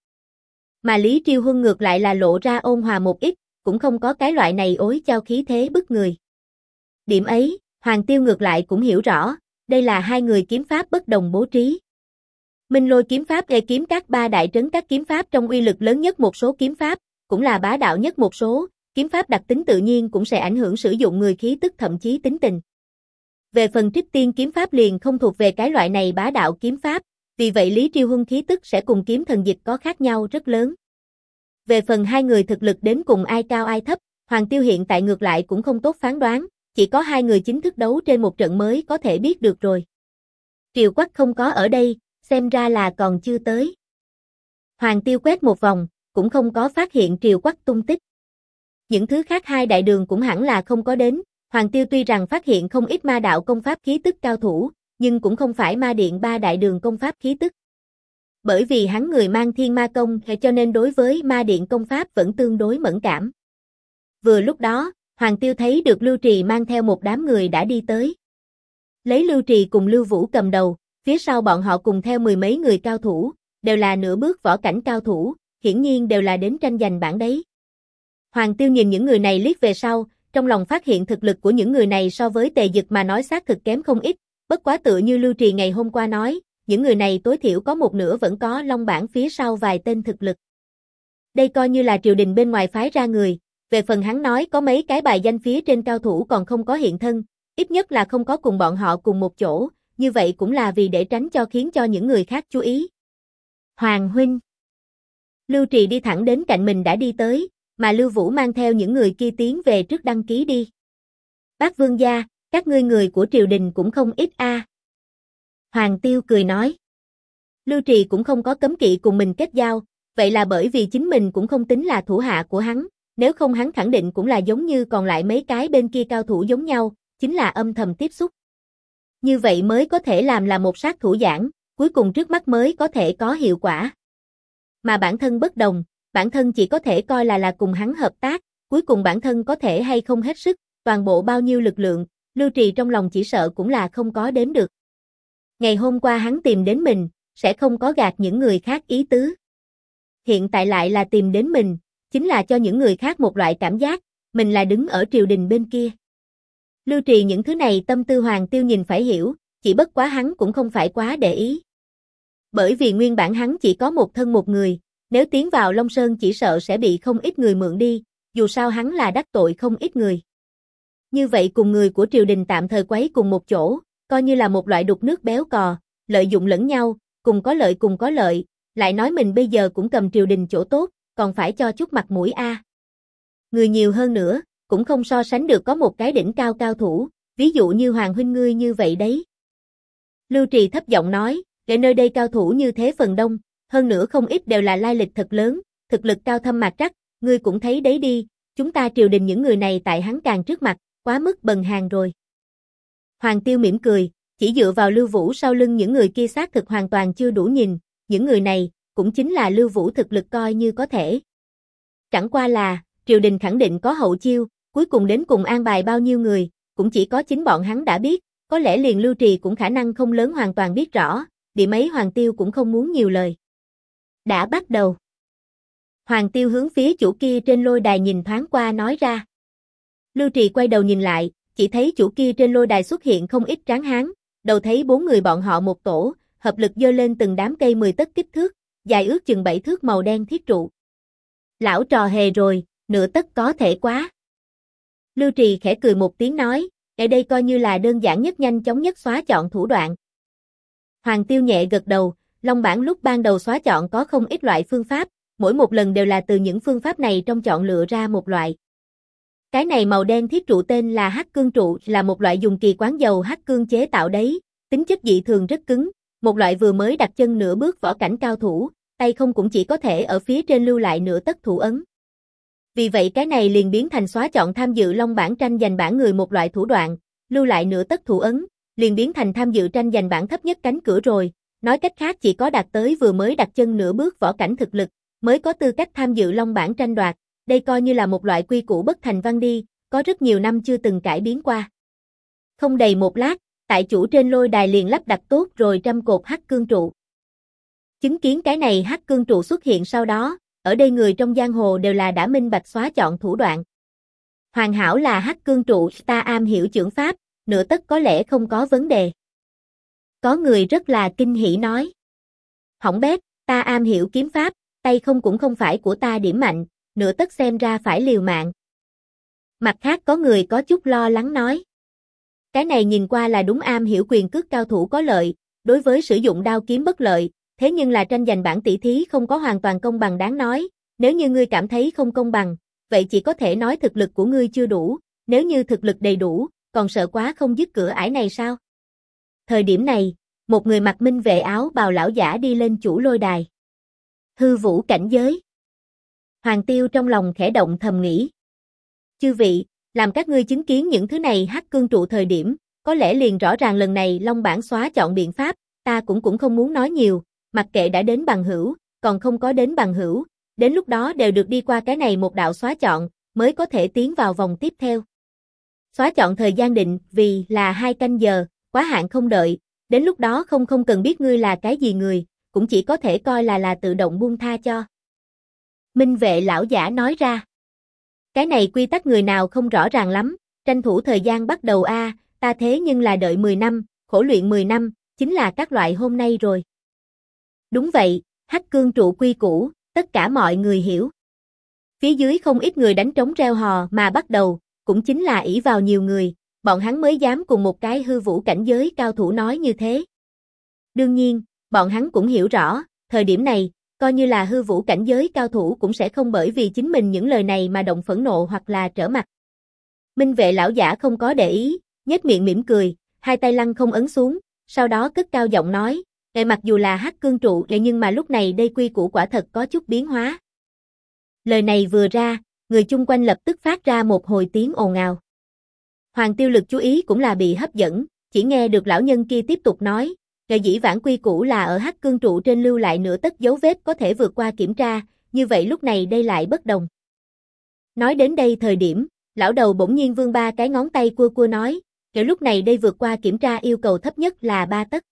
Mà Lý Triêu Huân ngược lại là lộ ra ôn hòa một ít, cũng không có cái loại này ối chao khí thế bức người. Điểm ấy, Hoàng Tiêu ngược lại cũng hiểu rõ, đây là hai người kiếm pháp bất đồng bố trí. Minh Lôi kiếm pháp e kiếm các ba đại trấn các kiếm pháp trong uy lực lớn nhất một số kiếm pháp, cũng là bá đạo nhất một số, kiếm pháp đặc tính tự nhiên cũng sẽ ảnh hưởng sử dụng người khí tức thậm chí tính tình. Về phần Trích Tiên kiếm pháp liền không thuộc về cái loại này bá đạo kiếm pháp, vì vậy Lý Triêu Huân khí tức sẽ cùng kiếm thần dịch có khác nhau rất lớn. Về phần hai người thực lực đến cùng ai cao ai thấp, Hoàng Tiêu hiện tại ngược lại cũng không tốt phán đoán, chỉ có hai người chính thức đấu trên một trận mới có thể biết được rồi. Triều Quách không có ở đây, xem ra là còn chưa tới. Hoàng Tiêu quét một vòng, cũng không có phát hiện Triều Quách tung tích. Những thứ khác hai đại đường cũng hẳn là không có đến, Hoàng Tiêu tuy rằng phát hiện không ít ma đạo công pháp khí tức cao thủ, nhưng cũng không phải ma điện ba đại đường công pháp khí tức. Bởi vì hắn người mang thiên ma công cho nên đối với ma điện công pháp vẫn tương đối mẫn cảm. Vừa lúc đó, Hoàng Tiêu thấy được Lưu Trì mang theo một đám người đã đi tới. Lấy Lưu Trì cùng Lưu Vũ cầm đầu, phía sau bọn họ cùng theo mười mấy người cao thủ, đều là nửa bước võ cảnh cao thủ, hiển nhiên đều là đến tranh giành bảng đấy. Hoàng Tiêu nhìn những người này liếc về sau, trong lòng phát hiện thực lực của những người này so với Tề Dực mà nói xác thực kém không ít, bất quá tựa như Lưu Trì ngày hôm qua nói, những người này tối thiểu có một nửa vẫn có Long bảng phía sau vài tên thực lực. Đây coi như là triều đình bên ngoài phái ra người, về phần hắn nói có mấy cái bài danh phía trên cao thủ còn không có hiện thân, ít nhất là không có cùng bọn họ cùng một chỗ, như vậy cũng là vì để tránh cho khiến cho những người khác chú ý. Hoàng huynh. Lưu Trì đi thẳng đến cạnh mình đã đi tới, mà Lưu Vũ mang theo những người kia tiến về trước đăng ký đi. Bác vương gia, các ngươi người của triều đình cũng không ít a. Hoàng Tiêu cười nói. Lưu Trì cũng không có cấm kỵ cùng mình kết giao, vậy là bởi vì chính mình cũng không tính là thủ hạ của hắn, nếu không hắn khẳng định cũng là giống như còn lại mấy cái bên kia cao thủ giống nhau, chính là âm thầm tiếp xúc. Như vậy mới có thể làm là một sát thủ giảng, cuối cùng trước mắt mới có thể có hiệu quả. Mà bản thân bất đồng, bản thân chỉ có thể coi là cùng hắn hợp tác, cuối cùng bản thân có thể hay không hết sức, toàn bộ bao nhiêu lực lượng, Lưu Trì trong lòng chỉ sợ cũng là không có đếm được. Ngày hôm qua hắn tìm đến mình, sẽ không có gạt những người khác ý tứ. Hiện tại lại là tìm đến mình, chính là cho những người khác một loại cảm giác, mình là đứng ở triều đình bên kia. Lưu Trì những thứ này tâm tư Hoàng Tiêu nhìn phải hiểu, chỉ bất quá hắn cũng không phải quá để ý. Bởi vì nguyên bản hắn chỉ có một thân một người, nếu tiến vào Long Sơn chỉ sợ sẽ bị không ít người mượn đi, dù sao hắn là đắc tội không ít người. Như vậy cùng người của triều đình tạm thời quấy cùng một chỗ, coi như là một loại đục nước béo cò, lợi dụng lẫn nhau, cùng có lợi, lại nói mình bây giờ cũng cầm triều đình chỗ tốt, còn phải cho chút mặt mũi a. Người nhiều hơn nữa, cũng không so sánh được có một cái đỉnh cao cao thủ, ví dụ như Hoàng huynh ngươi như vậy đấy. Lưu Trì thấp giọng nói, để nơi đây cao thủ như thế phần đông, hơn nữa không ít đều là lai lịch thật lớn, thực lực cao thâm mạc trắc, ngươi cũng thấy đấy đi, chúng ta triều đình những người này tại hắn càng trước mặt, quá mức bần hàng rồi. Hoàng Tiêu mỉm cười, chỉ dựa vào Lưu Vũ sau lưng những người kia xác thực hoàn toàn chưa đủ nhìn, những người này, cũng chính là Lưu Vũ thực lực coi như có thể. Chẳng qua là, triều đình khẳng định có hậu chiêu, cuối cùng đến cùng an bài bao nhiêu người, cũng chỉ có chính bọn hắn đã biết, có lẽ liền Lưu Trì cũng khả năng không lớn hoàn toàn biết rõ, điểm ấy Hoàng Tiêu cũng không muốn nhiều lời. Đã bắt đầu. Hoàng Tiêu hướng phía chủ kia trên lôi đài nhìn thoáng qua nói ra. Lưu Trì quay đầu nhìn lại, chỉ thấy chủ kia trên lôi đài xuất hiện không ít tráng hán, đầu thấy 4 người bọn họ một tổ, hợp lực giơ lên từng đám cây 10 tấc kích thước, dài ước chừng 7 thước màu đen thiết trụ. Lão trò hề rồi, nửa tấc có thể quá. Lưu Trì khẽ cười một tiếng nói, ở đây coi như là đơn giản nhất nhanh chóng nhất xóa chọn thủ đoạn. Hoàng Tiêu nhẹ gật đầu, Long bảng lúc ban đầu xóa chọn có không ít loại phương pháp, mỗi một lần đều là từ những phương pháp này trong chọn lựa ra một loại. Cái này màu đen thiết trụ tên là hắc cương trụ, là một loại dùng kỳ quán dầu hắc cương chế tạo đấy, tính chất dị thường rất cứng, một loại vừa mới đặt chân nửa bước võ cảnh cao thủ, tay không cũng chỉ có thể ở phía trên lưu lại nửa tấc thủ ấn. Vì vậy cái này liền biến thành xóa chọn tham dự Long bảng tranh giành bảng người một loại thủ đoạn, lưu lại nửa tấc thủ ấn, liền biến thành tham dự tranh giành bảng thấp nhất cánh cửa rồi, nói cách khác chỉ có đạt tới vừa mới đặt chân nửa bước võ cảnh thực lực, mới có tư cách tham dự Long bảng tranh đoạt, đây coi như là một loại quy củ bất thành văn đi, có rất nhiều năm chưa từng cải biến qua. Không đầy một lát, tại chủ trên lôi đài liền lắp đặt tốt rồi trăm cột hắc cương trụ. Chứng kiến cái này hắc cương trụ xuất hiện sau đó, ở đây người trong giang hồ đều là đã minh bạch xóa chọn thủ đoạn. Hoàn hảo là hắc cương trụ, ta am hiểu chưởng pháp, nửa tấc có lẽ không có vấn đề. Có người rất là kinh hỉ nói. Hỏng bét, ta am hiểu kiếm pháp, tay không cũng không phải của ta điểm mạnh, nửa tấc xem ra phải liều mạng. Mặt khác có người có chút lo lắng nói. Cái này nhìn qua là đúng am hiểu quyền cước cao thủ có lợi, đối với sử dụng đao kiếm bất lợi, thế nhưng là tranh giành bảng tỷ thí không có hoàn toàn công bằng đáng nói, nếu như ngươi cảm thấy không công bằng, vậy chỉ có thể nói thực lực của ngươi chưa đủ, nếu như thực lực đầy đủ, còn sợ quá không dứt cửa ải này sao? Thời điểm này, một người mặc minh vệ áo bào lão giả đi lên chủ lôi đài. Hư vũ cảnh giới. Hoàng Tiêu trong lòng khẽ động thầm nghĩ. Chư vị, làm các ngươi chứng kiến những thứ này hắc cương trụ thời điểm, có lẽ liền rõ ràng lần này Long bảng xóa chọn biện pháp, ta cũng không muốn nói nhiều, mặc kệ đã đến bằng hữu, còn không có đến bằng hữu, đến lúc đó đều được đi qua cái này một đạo xóa chọn, mới có thể tiến vào vòng tiếp theo. Xóa chọn thời gian định vì là 2 canh giờ, quá hạn không đợi, đến lúc đó không cần biết ngươi là cái gì người, cũng chỉ có thể coi là tự động buông tha cho. Minh vệ lão giả nói ra. Cái này quy tắc người nào không rõ ràng lắm, tranh thủ thời gian bắt đầu a, ta thế nhưng là đợi 10 năm, khổ luyện 10 năm, chính là các loại hôm nay rồi. Đúng vậy, Hắc Cương trụ quy củ, tất cả mọi người hiểu. Phía dưới không ít người đánh trống reo hò mà bắt đầu, cũng chính là ỷ vào nhiều người, bọn hắn mới dám cùng một cái hư vũ cảnh giới cao thủ nói như thế. Đương nhiên, bọn hắn cũng hiểu rõ, thời điểm này, coi như là hư vũ cảnh giới cao thủ cũng sẽ không bởi vì chính mình những lời này mà động phẫn nộ hoặc là trở mặt. Minh vệ lão giả không có để ý, nhếch miệng mỉm cười, hai tay lăng không ấn xuống, sau đó cất cao giọng nói, mặc dù là Hắc Cương trụ nhưng mà lúc này đây quy củ quả thật có chút biến hóa. Lời này vừa ra, người chung quanh lập tức phát ra một hồi tiếng ồn ào. Hoàng Tiêu lực chú ý cũng là bị hấp dẫn, chỉ nghe được lão nhân kia tiếp tục nói, dĩ vãng quy củ là ở Hắc Cương trụ trên lưu lại nửa tấc dấu vết có thể vượt qua kiểm tra, như vậy lúc này đây lại bất đồng. Nói đến đây thời điểm, lão đầu bỗng nhiên vươn ba cái ngón tay cua cua nói, lúc này đây vượt qua kiểm tra yêu cầu thấp nhất là 3 tấc.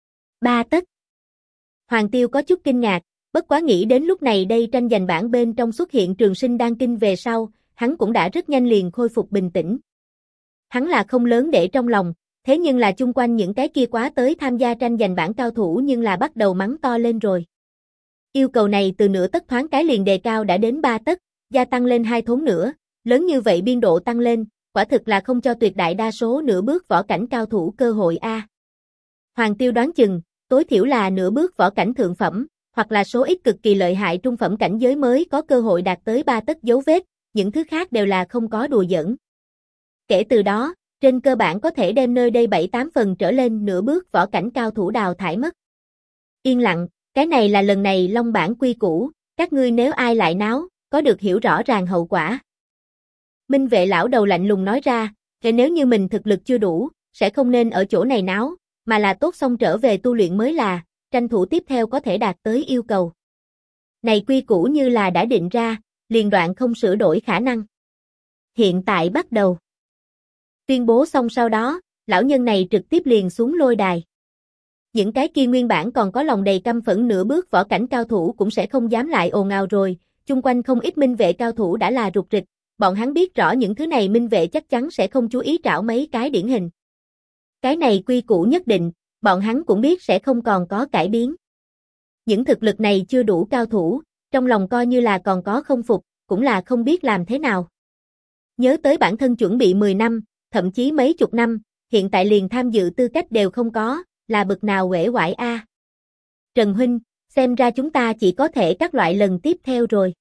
3 tấc. Hoàng Tiêu có chút kinh ngạc, bất quá nghĩ đến lúc này đây tranh giành bảng bên trong xuất hiện Trường Sinh Đan Kinh về sau, hắn cũng đã rất nhanh liền khôi phục bình tĩnh. Hắn là không lớn để trong lòng, thế nhưng là chung quanh những cái kia quá tới tham gia tranh giành bảng cao thủ nhưng là bắt đầu mắng to lên rồi. Yêu cầu này từ nửa tấc thoáng cái liền đề cao đã đến 3 tấc, gia tăng lên 2 thốn nữa, lớn như vậy biên độ tăng lên, quả thực là không cho tuyệt đại đa số nửa bước võ cảnh cao thủ cơ hội a. Hoàng Tiêu đoán chừng, tối thiểu là nửa bước võ cảnh thượng phẩm, hoặc là số ít cực kỳ lợi hại trung phẩm cảnh giới mới có cơ hội đạt tới 3 tấc dấu vết, những thứ khác đều là không có đùa giỡn. Kể từ đó, trên cơ bản có thể đem nơi đây 7-8 phần trở lên nửa bước võ cảnh cao thủ đào thải mất. Yên lặng, cái này là lần này Long bản quy củ, các ngươi nếu ai lại náo, có được hiểu rõ ràng hậu quả. Minh vệ lão đầu lạnh lùng nói ra, nếu như mình thực lực chưa đủ, sẽ không nên ở chỗ này náo, mà là tốt xong trở về tu luyện mới là, tranh thủ tiếp theo có thể đạt tới yêu cầu. Này quy củ như là đã định ra, liền đoạn không sửa đổi khả năng. Hiện tại bắt đầu. Tuyên bố xong sau đó, lão nhân này trực tiếp liền xuống lôi đài. Những cái kia nguyên bản còn có lòng đầy căm phẫn nửa bước võ cảnh cao thủ cũng sẽ không dám lại ồn ào rồi, chung quanh không ít minh vệ cao thủ đã là rục rịch, bọn hắn biết rõ những thứ này minh vệ chắc chắn sẽ không chú ý trảo mấy cái điển hình. Cái này quy củ nhất định, bọn hắn cũng biết sẽ không còn có cải biến. Những thực lực này chưa đủ cao thủ, trong lòng coi như là còn có không phục, cũng là không biết làm thế nào. Nhớ tới bản thân chuẩn bị 10 năm, thậm chí mấy chục năm, hiện tại liền tham dự tư cách đều không có, là bực nào uể oải a. Trần huynh, xem ra chúng ta chỉ có thể các loại lần tiếp theo rồi.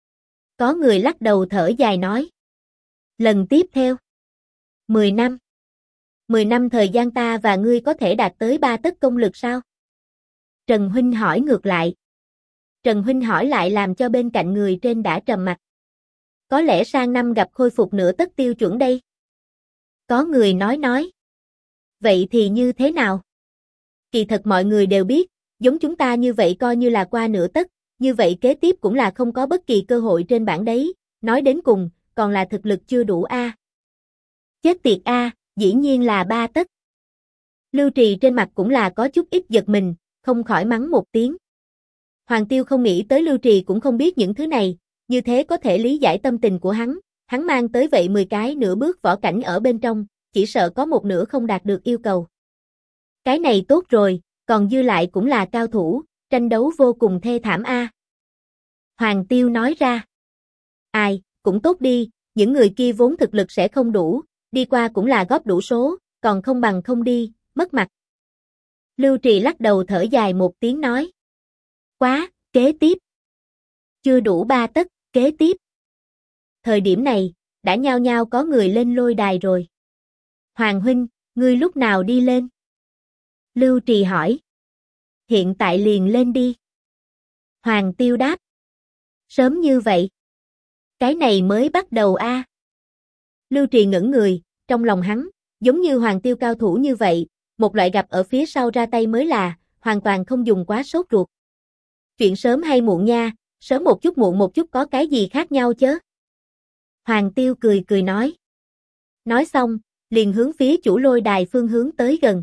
Có người lắc đầu thở dài nói. Lần tiếp theo? 10 năm. 10 năm thời gian ta và ngươi có thể đạt tới 3 tấc công lực sao? Trần huynh hỏi ngược lại. Trần huynh hỏi lại làm cho bên cạnh người trên đã trầm mặt. Có lẽ sang năm gặp khôi phục nửa tấc tiêu chuẩn đây. Có người nói. Vậy thì như thế nào? Kỳ thật mọi người đều biết, giống chúng ta như vậy coi như là qua nửa tấc, như vậy kế tiếp cũng là không có bất kỳ cơ hội trên bảng đấy, nói đến cùng, còn là thực lực chưa đủ a. Chết tiệt a, dĩ nhiên là 3 tấc. Lưu Trì trên mặt cũng là có chút ít giật mình, không khỏi mắng một tiếng. Hoàng Tiêu không nghĩ tới Lưu Trì cũng không biết những thứ này, như thế có thể lý giải tâm tình của hắn mang tới vậy 10 cái nửa bước võ cảnh ở bên trong, chỉ sợ có một nửa không đạt được yêu cầu. Cái này tốt rồi, còn dư lại cũng là cao thủ, tranh đấu vô cùng thê thảm a. Hoàng Tiêu nói ra. Ai, cũng tốt đi, những người kia vốn thực lực sẽ không đủ, đi qua cũng là góp đủ số, còn không bằng không đi, mất mặt. Lưu Trì lắc đầu thở dài một tiếng nói. Quá, kế tiếp. Chưa đủ 3 tấc, kế tiếp. Thời điểm này, đã nhao nhao có người lên lôi đài rồi. Hoàng huynh, ngươi lúc nào đi lên? Lưu Trì hỏi. Hiện tại liền lên đi. Hoàng Tiêu đáp. Sớm như vậy. Cái này mới bắt đầu a. Lưu Trì ngẩn người, trong lòng hắn, giống như Hoàng Tiêu cao thủ như vậy, một loại gặp ở phía sau ra tay mới là, hoàn toàn không dùng quá sốt ruột. Chuyện sớm hay muộn nha, sớm một chút muộn một chút có cái gì khác nhau chứ? Hoàng Tiêu cười cười nói. Nói xong, liền hướng phía chủ lôi đài phương hướng tới gần.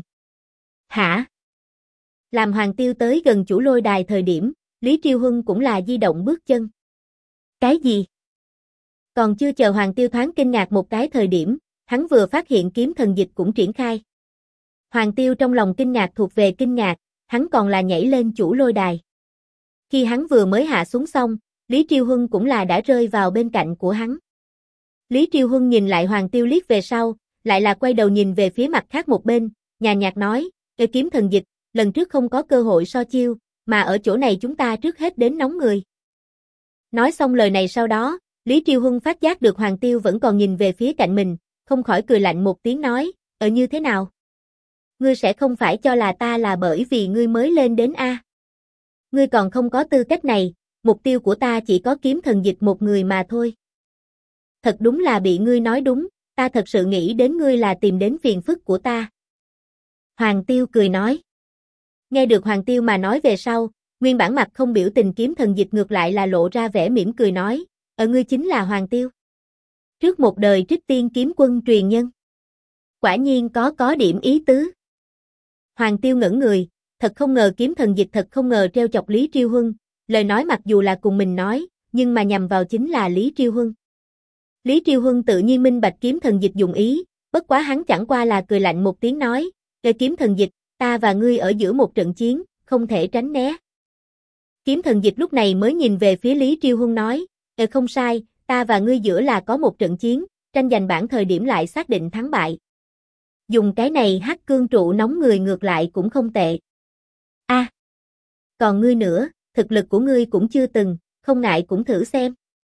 Hả? Làm Hoàng Tiêu tới gần chủ lôi đài thời điểm, Lý Triêu Huân cũng là di động bước chân. Cái gì? Còn chưa chờ Hoàng Tiêu thoáng kinh ngạc một cái thời điểm, hắn vừa phát hiện kiếm thần dịch cũng triển khai. Hoàng Tiêu trong lòng kinh ngạc thuộc về kinh ngạc, hắn còn là nhảy lên chủ lôi đài. Khi hắn vừa mới hạ xuống xong, Lý Triêu Huân cũng là đã rơi vào bên cạnh của hắn. Lý Triêu Huân nhìn lại Hoàng Tiêu liếc về sau, lại là quay đầu nhìn về phía mặt khác một bên, nhàn nhạt nói, kiếm thần dịch, lần trước không có cơ hội so chiêu, mà ở chỗ này chúng ta trước hết đến nóng người. Nói xong lời này sau đó, Lý Triêu Huân phát giác được Hoàng Tiêu vẫn còn nhìn về phía cạnh mình, không khỏi cười lạnh một tiếng nói, như thế nào? Ngươi sẽ không phải cho là ta là bởi vì ngươi mới lên đến A. Ngươi còn không có tư cách này, mục tiêu của ta chỉ có kiếm thần dịch một người mà thôi. Thật đúng là bị ngươi nói đúng, ta thật sự nghĩ đến ngươi là tìm đến phiền phức của ta. Hoàng Tiêu cười nói. Nghe được Hoàng Tiêu mà nói về sau, nguyên bản mặt không biểu tình kiếm thần dịch ngược lại là lộ ra vẻ mỉm cười nói, ngươi chính là Hoàng Tiêu. Trước một đời Trích Tiên kiếm quân truyền nhân. Quả nhiên có điểm ý tứ. Hoàng Tiêu ngẩn người, thật không ngờ kiếm thần dịch thật không ngờ treo chọc Lý Triêu Huân, lời nói mặc dù là cùng mình nói, nhưng mà nhằm vào chính là Lý Triêu Huân. Lý Triêu Huân tự nhiên minh bạch kiếm thần dịch dùng ý, bất quá hắn chẳng qua là cười lạnh một tiếng nói, kiếm thần dịch, ta và ngươi ở giữa một trận chiến, không thể tránh né. Kiếm thần dịch lúc này mới nhìn về phía Lý Triêu Huân nói, không sai, ta và ngươi giữa là có một trận chiến, tranh giành bảng thời điểm lại xác định thắng bại. Dùng cái này hắc cương trụ nóng người ngược lại cũng không tệ. Còn ngươi nữa, thực lực của ngươi cũng chưa từng, không ngại cũng thử xem.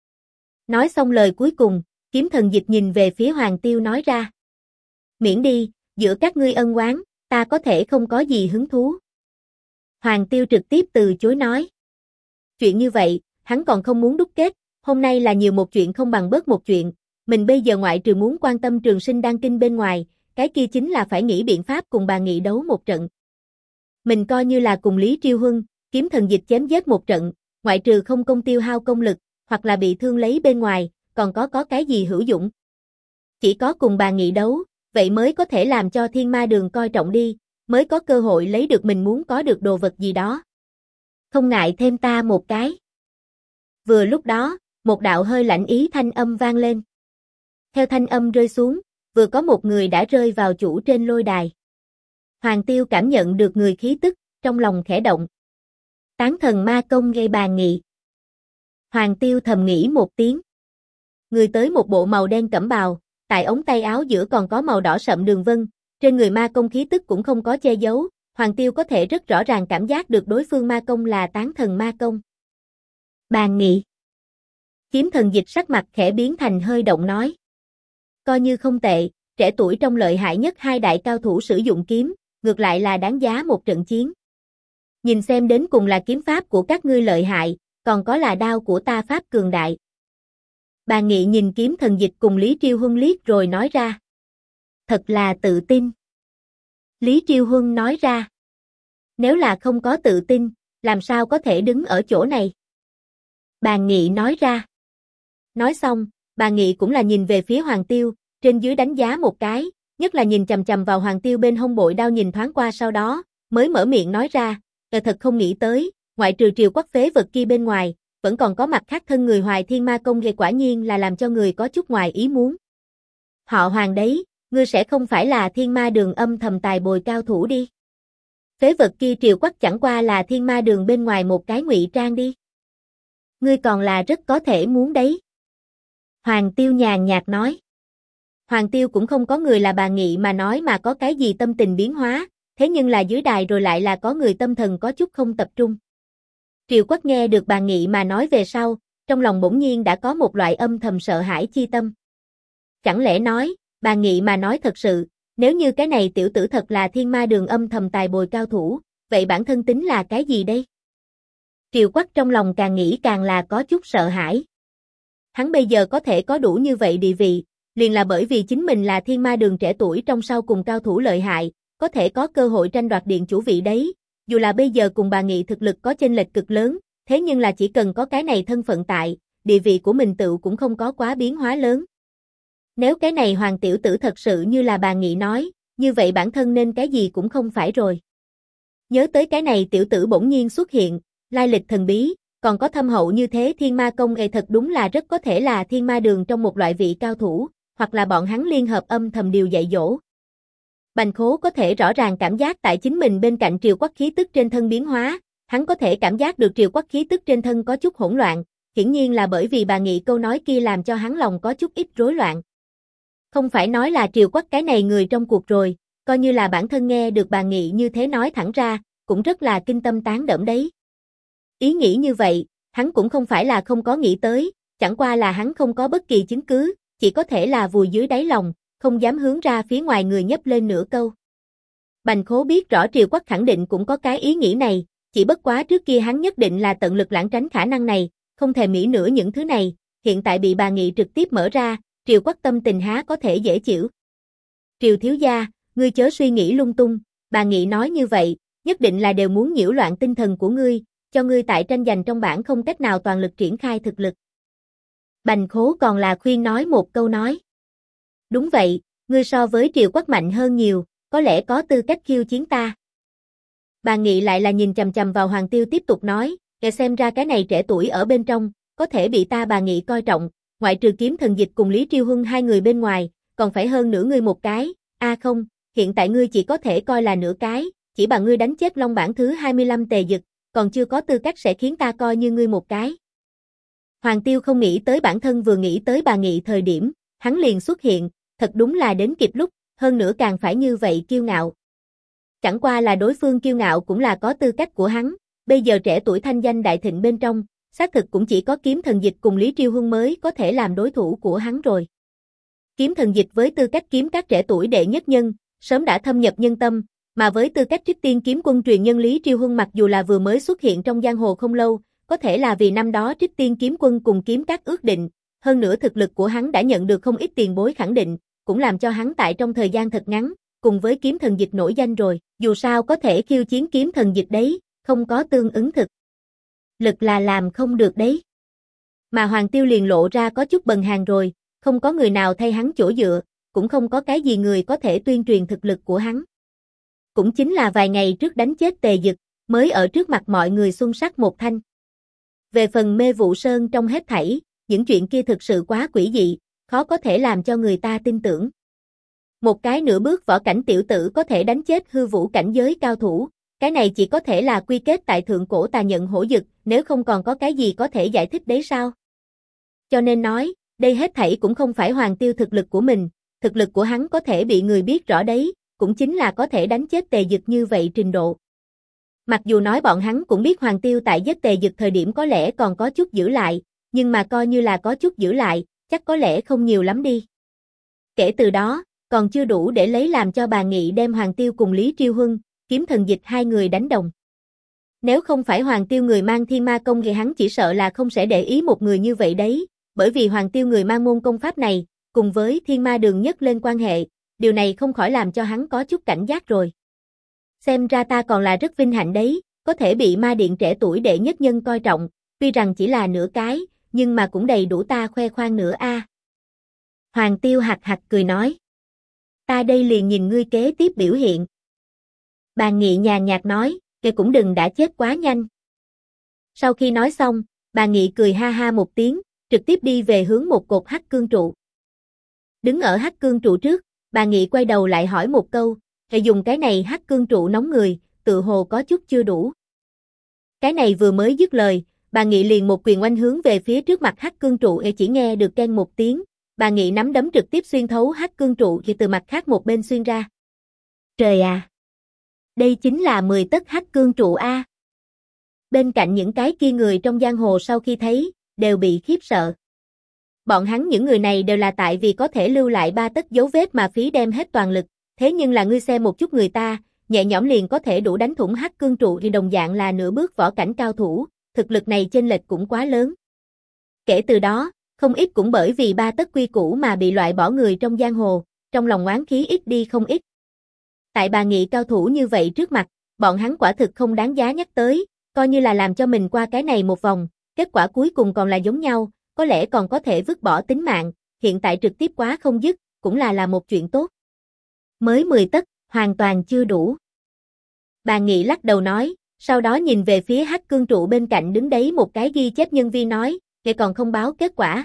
Nói xong lời cuối cùng, kiếm thần dịch nhìn về phía Hoàng Tiêu nói ra. Miễn đi, giữa các ngươi ân oán, ta có thể không có gì hứng thú. Hoàng Tiêu trực tiếp từ chối nói. Chuyện như vậy, hắn còn không muốn đúc kết, hôm nay là nhiều một chuyện không bằng bớt một chuyện, mình bây giờ ngoại trừ muốn quan tâm Trường Sinh Đan Kinh bên ngoài, cái kia chính là phải nghĩ biện pháp cùng bà nghị đấu một trận. Mình coi như là cùng Lý Triêu Huân, kiếm thần dịch chém giết một trận, ngoại trừ không công tiêu hao công lực, hoặc là bị thương lấy bên ngoài, còn có cái gì hữu dụng. Chỉ có cùng bà nghị đấu, vậy mới có thể làm cho Thiên Ma Đường coi trọng đi, mới có cơ hội lấy được mình muốn có được đồ vật gì đó. Không ngại thêm ta một cái. Vừa lúc đó, một đạo hơi lạnh ý thanh âm vang lên. Theo thanh âm rơi xuống, vừa có một người đã rơi vào chủ trên lôi đài. Hoàng Tiêu cảm nhận được người khí tức, trong lòng khẽ động. Tán thần ma công gây bàn nghị. Hoàng Tiêu thầm nghĩ một tiếng. Người tới một bộ màu đen cẩm bào, tại ống tay áo giữa còn có màu đỏ sậm đường vân, trên người ma công khí tức cũng không có che giấu, Hoàng Tiêu có thể rất rõ ràng cảm giác được đối phương ma công là tán thần ma công. Bàn nghị. Kiếm thần dịch sắc mặt khẽ biến thành hơi động nói. Coi như không tệ, trẻ tuổi trong lợi hại nhất hai đại cao thủ sử dụng kiếm, ngược lại là đáng giá một trận chiến. Nhìn xem đến cùng là kiếm pháp của các ngươi lợi hại, còn có là đao của ta pháp cường đại. Bàn nghị nhìn kiếm thần dịch cùng Lý Triêu Huân liếc rồi nói ra. Thật là tự tin. Lý Triêu Huân nói ra. Nếu là không có tự tin, làm sao có thể đứng ở chỗ này? Bàn nghị nói ra. Nói xong, bàn nghị cũng là nhìn về phía Hoàng Tiêu, trên dưới đánh giá một cái, nhất là nhìn chằm chằm vào Hoàng Tiêu bên hông bội đao nhìn thoáng qua sau đó, mới mở miệng nói ra, thật không nghĩ tới, ngoại trừ Triều Quắc phế vật kia bên ngoài, vẫn còn có mặt khác thân người Hoài Thiên Ma công ghê quả nhiên là làm cho người có chút ngoài ý muốn. Họ Hoàng đấy, ngươi sẽ không phải là Thiên Ma Đường âm thầm tài bồi cao thủ đi. Phế vật kia Triều Quắc chẳng qua là Thiên Ma Đường bên ngoài một cái ngụy trang đi. Ngươi còn là rất có thể muốn đấy. Hoàng Tiêu nhàn nhạt nói. Hoàng Tiêu cũng không có người là bà nghị mà nói mà có cái gì tâm tình biến hóa, thế nhưng là dưới đài rồi lại là có người tâm thần có chút không tập trung. Triều Quắc nghe được bà nghị mà nói về sau, trong lòng bỗng nhiên đã có một loại âm thầm sợ hãi chi tâm. Chẳng lẽ nói, bà nghị mà nói thật sự, nếu như cái này tiểu tử thật là Thiên Ma Đường âm thầm tài bồi cao thủ, vậy bản thân tính là cái gì đây? Triều Quắc trong lòng càng nghĩ càng là có chút sợ hãi. Hắn bây giờ có thể có đủ như vậy địa vị, liền là bởi vì chính mình là Thiên Ma Đường trẻ tuổi trong sau cùng cao thủ lợi hại, có thể có cơ hội tranh đoạt điện chủ vị đấy, dù là bây giờ cùng bà nghị thực lực có chênh lệch cực lớn, thế nhưng là chỉ cần có cái này thân phận tại, địa vị của mình tự cũng không có quá biến hóa lớn. Nếu cái này Hoàng tiểu tử thật sự như là bà nghị nói, như vậy bản thân nên cái gì cũng không phải rồi. Nhớ tới cái này tiểu tử bỗng nhiên xuất hiện, lai lịch thần bí, còn có thâm hậu như thế thiên ma công thật đúng là rất có thể là thiên ma đường trong một loại vị cao thủ, hoặc là bọn hắn liên hợp âm thầm điều dạy dỗ. Bành Khố có thể rõ ràng cảm giác tại chính mình bên cạnh Triều Quắc khí tức trên thân biến hóa, hắn có thể cảm giác được Triều Quắc khí tức trên thân có chút hỗn loạn, hiển nhiên là bởi vì bà Nghị câu nói kia làm cho hắn lòng có chút ít rối loạn. Không phải nói là Triều Quắc cái này người trong cuộc rồi, coi như là bản thân nghe được bà Nghị như thế nói thẳng ra, cũng rất là kinh tâm tán đẫm đấy. Ý nghĩ như vậy, hắn cũng không phải là không có nghĩ tới, chẳng qua là hắn không có bất kỳ chứng cứ, chỉ có thể là vùi dưới đáy lòng, không dám hướng ra phía ngoài người nhấp lên nửa câu. Bành Khố biết rõ Triều Quắc khẳng định cũng có cái ý nghĩ này, chỉ bất quá trước kia hắn nhất định là tận lực lảng tránh khả năng này, không thèm nghĩ nữa những thứ này, hiện tại bị bà Nghị trực tiếp mở ra, Triều Quắc tâm tình há có thể dễ chịu. Triều thiếu gia, ngươi chớ suy nghĩ lung tung, bà Nghị nói như vậy, nhất định là đều muốn nhiễu loạn tinh thần của ngươi, cho ngươi tại tranh giành trong bảng không cách nào toàn lực triển khai thực lực. Bành Khố còn là khuyên nói một câu nói. Đúng vậy, ngươi so với Triều Quắc mạnh hơn nhiều, có lẽ có tư cách khiêu chiến ta. Bà Nghị lại là nhìn chằm chằm vào Hoàng Tiêu tiếp tục nói, xem ra cái này trẻ tuổi ở bên trong, có thể bị ta bà Nghị coi trọng, ngoại trừ Kiếm Thần Dịch cùng Lý Triêu Huân hai người bên ngoài, còn phải hơn nửa ngươi một cái, không, hiện tại ngươi chỉ có thể coi là nửa cái, chỉ bằng ngươi đánh chết Long Bản thứ 25 Tề Dực, còn chưa có tư cách sẽ khiến ta coi như ngươi một cái. Hoàng Tiêu không nghĩ tới bản thân vừa nghĩ tới bà Nghị thời điểm, hắn liền xuất hiện, thật đúng là đến kịp lúc, hơn nữa càng phải như vậy kiêu ngạo. Chẳng qua là đối phương kiêu ngạo cũng là có tư cách của hắn, bây giờ trẻ tuổi thanh danh đại thịnh bên trong, xác thực cũng chỉ có Kiếm Thần Dịch cùng Lý Triêu Huân mới có thể làm đối thủ của hắn rồi. Kiếm Thần Dịch với tư cách kiếm các trẻ tuổi đệ nhất nhân, sớm đã thâm nhập nhân tâm, mà với tư cách Trích Tiên kiếm quân truyền nhân Lý Triêu Huân mặc dù là vừa mới xuất hiện trong giang hồ không lâu, có thể là vì năm đó Trích Tiên kiếm quân cùng kiếm các ước định, hơn nữa thực lực của hắn đã nhận được không ít tiền bối khẳng định, cũng làm cho hắn tại trong thời gian thật ngắn, cùng với Kiếm Thần Dịch nổi danh rồi, dù sao có thể khiêu chiến Kiếm Thần Dịch đấy, không có tương ứng thực lực là làm không được đấy. Mà Hoàng Tiêu liền lộ ra có chút bần hàng rồi, không có người nào thay hắn chỗ dựa, cũng không có cái gì người có thể tuyên truyền thực lực của hắn. Cũng chính là vài ngày trước đánh chết Tề Dực, mới ở trước mặt mọi người xung sắc một thanh. Về phần Mê Vụ Sơn trong hết thảy, những chuyện kia thực sự quá quỷ dị, khó có thể làm cho người ta tin tưởng. Một cái nửa bước võ cảnh tiểu tử có thể đánh chết hư vũ cảnh giới cao thủ, cái này chỉ có thể là quy kết tại thượng cổ tà nhận hổ dực, nếu không còn có cái gì có thể giải thích đấy sao? Cho nên nói, đây hết thảy cũng không phải Hoàng Tiêu thực lực của mình, thực lực của hắn có thể bị người biết rõ đấy, cũng chính là có thể đánh chết Tề Dực như vậy trình độ. Mặc dù nói bọn hắn cũng biết Hoàng Tiêu tại giết Tề Dực thời điểm có lẽ còn có chút giữ lại, nhưng mà coi như là có chút giữ lại, chắc có lẽ không nhiều lắm đi. Kể từ đó, còn chưa đủ để lấy làm cho bà Nghị đem Hoàng Tiêu cùng Lý Triêu Huân, Kiếm Thần Dịch hai người đánh đồng. Nếu không phải Hoàng Tiêu người mang thiên ma công thì hắn chỉ sợ là không sẽ để ý một người như vậy đấy, bởi vì Hoàng Tiêu người mang môn công pháp này, cùng với thiên ma đường nhất lên quan hệ, điều này không khỏi làm cho hắn có chút cảnh giác rồi. Xem ra ta còn là rất vinh hạnh đấy, có thể bị ma điện trẻ tuổi đệ nhất nhân coi trọng, tuy rằng chỉ là nửa cái, nhưng mà cũng đầy đủ ta khoe khoang nữa a. Hoàng Tiêu hạc hạc cười nói. Ta đây liền nhìn ngươi kế tiếp biểu hiện. Bà Nghị nhàn nhạt nói, kìa cũng đừng đã chết quá nhanh. Sau khi nói xong, bà Nghị cười ha ha một tiếng, trực tiếp đi về hướng một cột hắc cương trụ. Đứng ở hắc cương trụ trước, bà Nghị quay đầu lại hỏi một câu, hệ dùng cái này hắc cương trụ nóng người, tự hồ có chút chưa đủ. Cái này vừa mới dứt lời, bà Nghị liền một quyền oanh hướng về phía trước mặt hắc cương trụ chỉ nghe được keng một tiếng, bà Nghị nắm đấm trực tiếp xuyên thấu hắc cương trụ thì từ mặt khác một bên xuyên ra. Trời à! Đây chính là 10 tấc hắc cương trụ a. Bên cạnh những cái kia người trong giang hồ sau khi thấy, đều bị khiếp sợ. Bọn hắn những người này đều là tại vì có thể lưu lại 3 tấc dấu vết mà phí đem hết toàn lực, thế nhưng là ngươi xem một chút người ta, nhẹ nhõm liền có thể đủ đánh thủng hắc cương trụ thì đồng dạng là nửa bước võ cảnh cao thủ, thực lực này chênh lệch cũng quá lớn. Kể từ đó, không ít cũng bởi vì 3 tấc quy củ mà bị loại bỏ người trong giang hồ, trong lòng oán khí ít đi không ít. Tại bà Nghị cao thủ như vậy trước mặt, bọn hắn quả thực không đáng giá nhắc tới, coi như là làm cho mình qua cái này một vòng, kết quả cuối cùng còn là giống nhau, có lẽ còn có thể vứt bỏ tính mạng, hiện tại trực tiếp quá không dứt, cũng là một chuyện tốt. Mới 10 tấc, hoàn toàn chưa đủ. Bà Nghị lắc đầu nói, Sau đó nhìn về phía Hắc Cương trụ bên cạnh đứng đấy một cái ghi chép nhân viên nói, "Kệ còn không báo kết quả."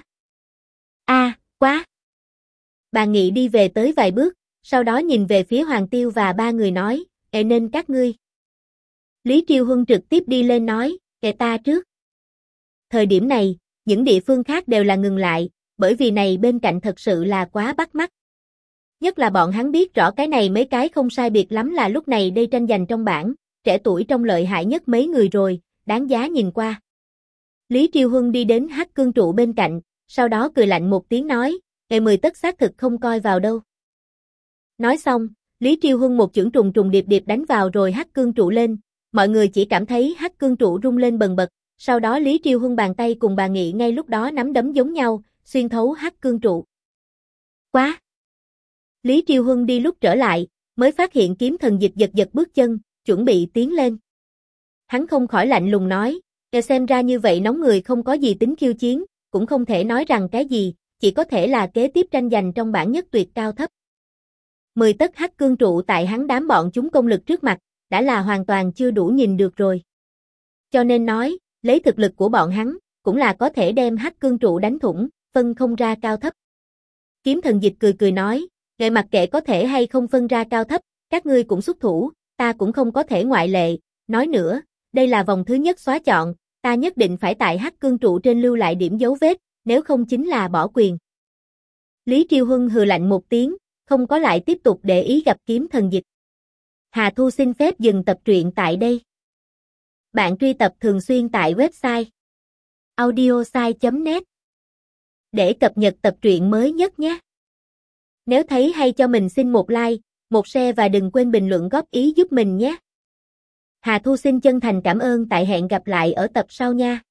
Quá. Bà Nghị đi về tới vài bước, sau đó nhìn về phía Hoàng Tiêu và ba người nói, nên các ngươi." Lý Triêu Huân trực tiếp đi lên nói, "Kệ ta trước." Thời điểm này, những địa phương khác đều là ngừng lại, bởi vì này bên cạnh thật sự là quá bắt mắt. Nhất là bọn hắn biết rõ cái này mấy cái không sai biệt lắm là lúc này đây tranh giành trong bảng, trẻ tuổi trong lợi hại nhất mấy người rồi, đáng giá nhìn qua. Lý Triêu Huân đi đến Hắc Cương trụ bên cạnh, sau đó cười lạnh một tiếng nói, "Ngày 10 tất xác thực không coi vào đâu." Nói xong, Lý Triêu Huân một chưởng trùng trùng điệp điệp đánh vào rồi Hắc Cương trụ lên, mọi người chỉ cảm thấy Hắc Cương trụ rung lên bần bật, sau đó Lý Triêu Huân bàn tay cùng bà Nghị ngay lúc đó nắm đấm giống nhau, xuyên thấu Hắc Cương trụ. Quá! Lý Triêu Huân đi lúc trở lại, mới phát hiện kiếm thần dịch giật giật bước chân, chuẩn bị tiến lên. Hắn không khỏi lạnh lùng nói, xem ra như vậy nóng người không có gì tính khiêu chiến, cũng không thể nói rằng cái gì, chỉ có thể là kế tiếp tranh giành trong bảng nhất tuyệt cao thấp. 10 tấc Hắc Cương trụ tại hắn đám bọn chúng công lực trước mặt, đã là hoàn toàn chưa đủ nhìn được rồi. Cho nên nói, lấy thực lực của bọn hắn, cũng là có thể đem Hắc Cương trụ đánh thủng, phân không ra cao thấp. Kiếm thần dịch cười cười nói, "Ngài mặc kệ có thể hay không phân ra cao thấp, các ngươi cũng xuất thủ, ta cũng không có thể ngoại lệ, nói nữa, đây là vòng thứ nhất xóa chọn, ta nhất định phải tại Hắc Cương trụ trên lưu lại điểm dấu vết, nếu không chính là bỏ quyền." Lý Triêu Huân hừ lạnh một tiếng, không có lại tiếp tục để ý gặp kiếm thần dịch. Hà Thu xin phép dừng tập truyện tại đây. Bạn truy tập thường xuyên tại website audiosai.net để cập nhật tập truyện mới nhất nhé. Nếu thấy hay cho mình xin một like, một share và đừng quên bình luận góp ý giúp mình nhé. Hà Thu xin chân thành cảm ơn, tại hẹn gặp lại ở tập sau nha.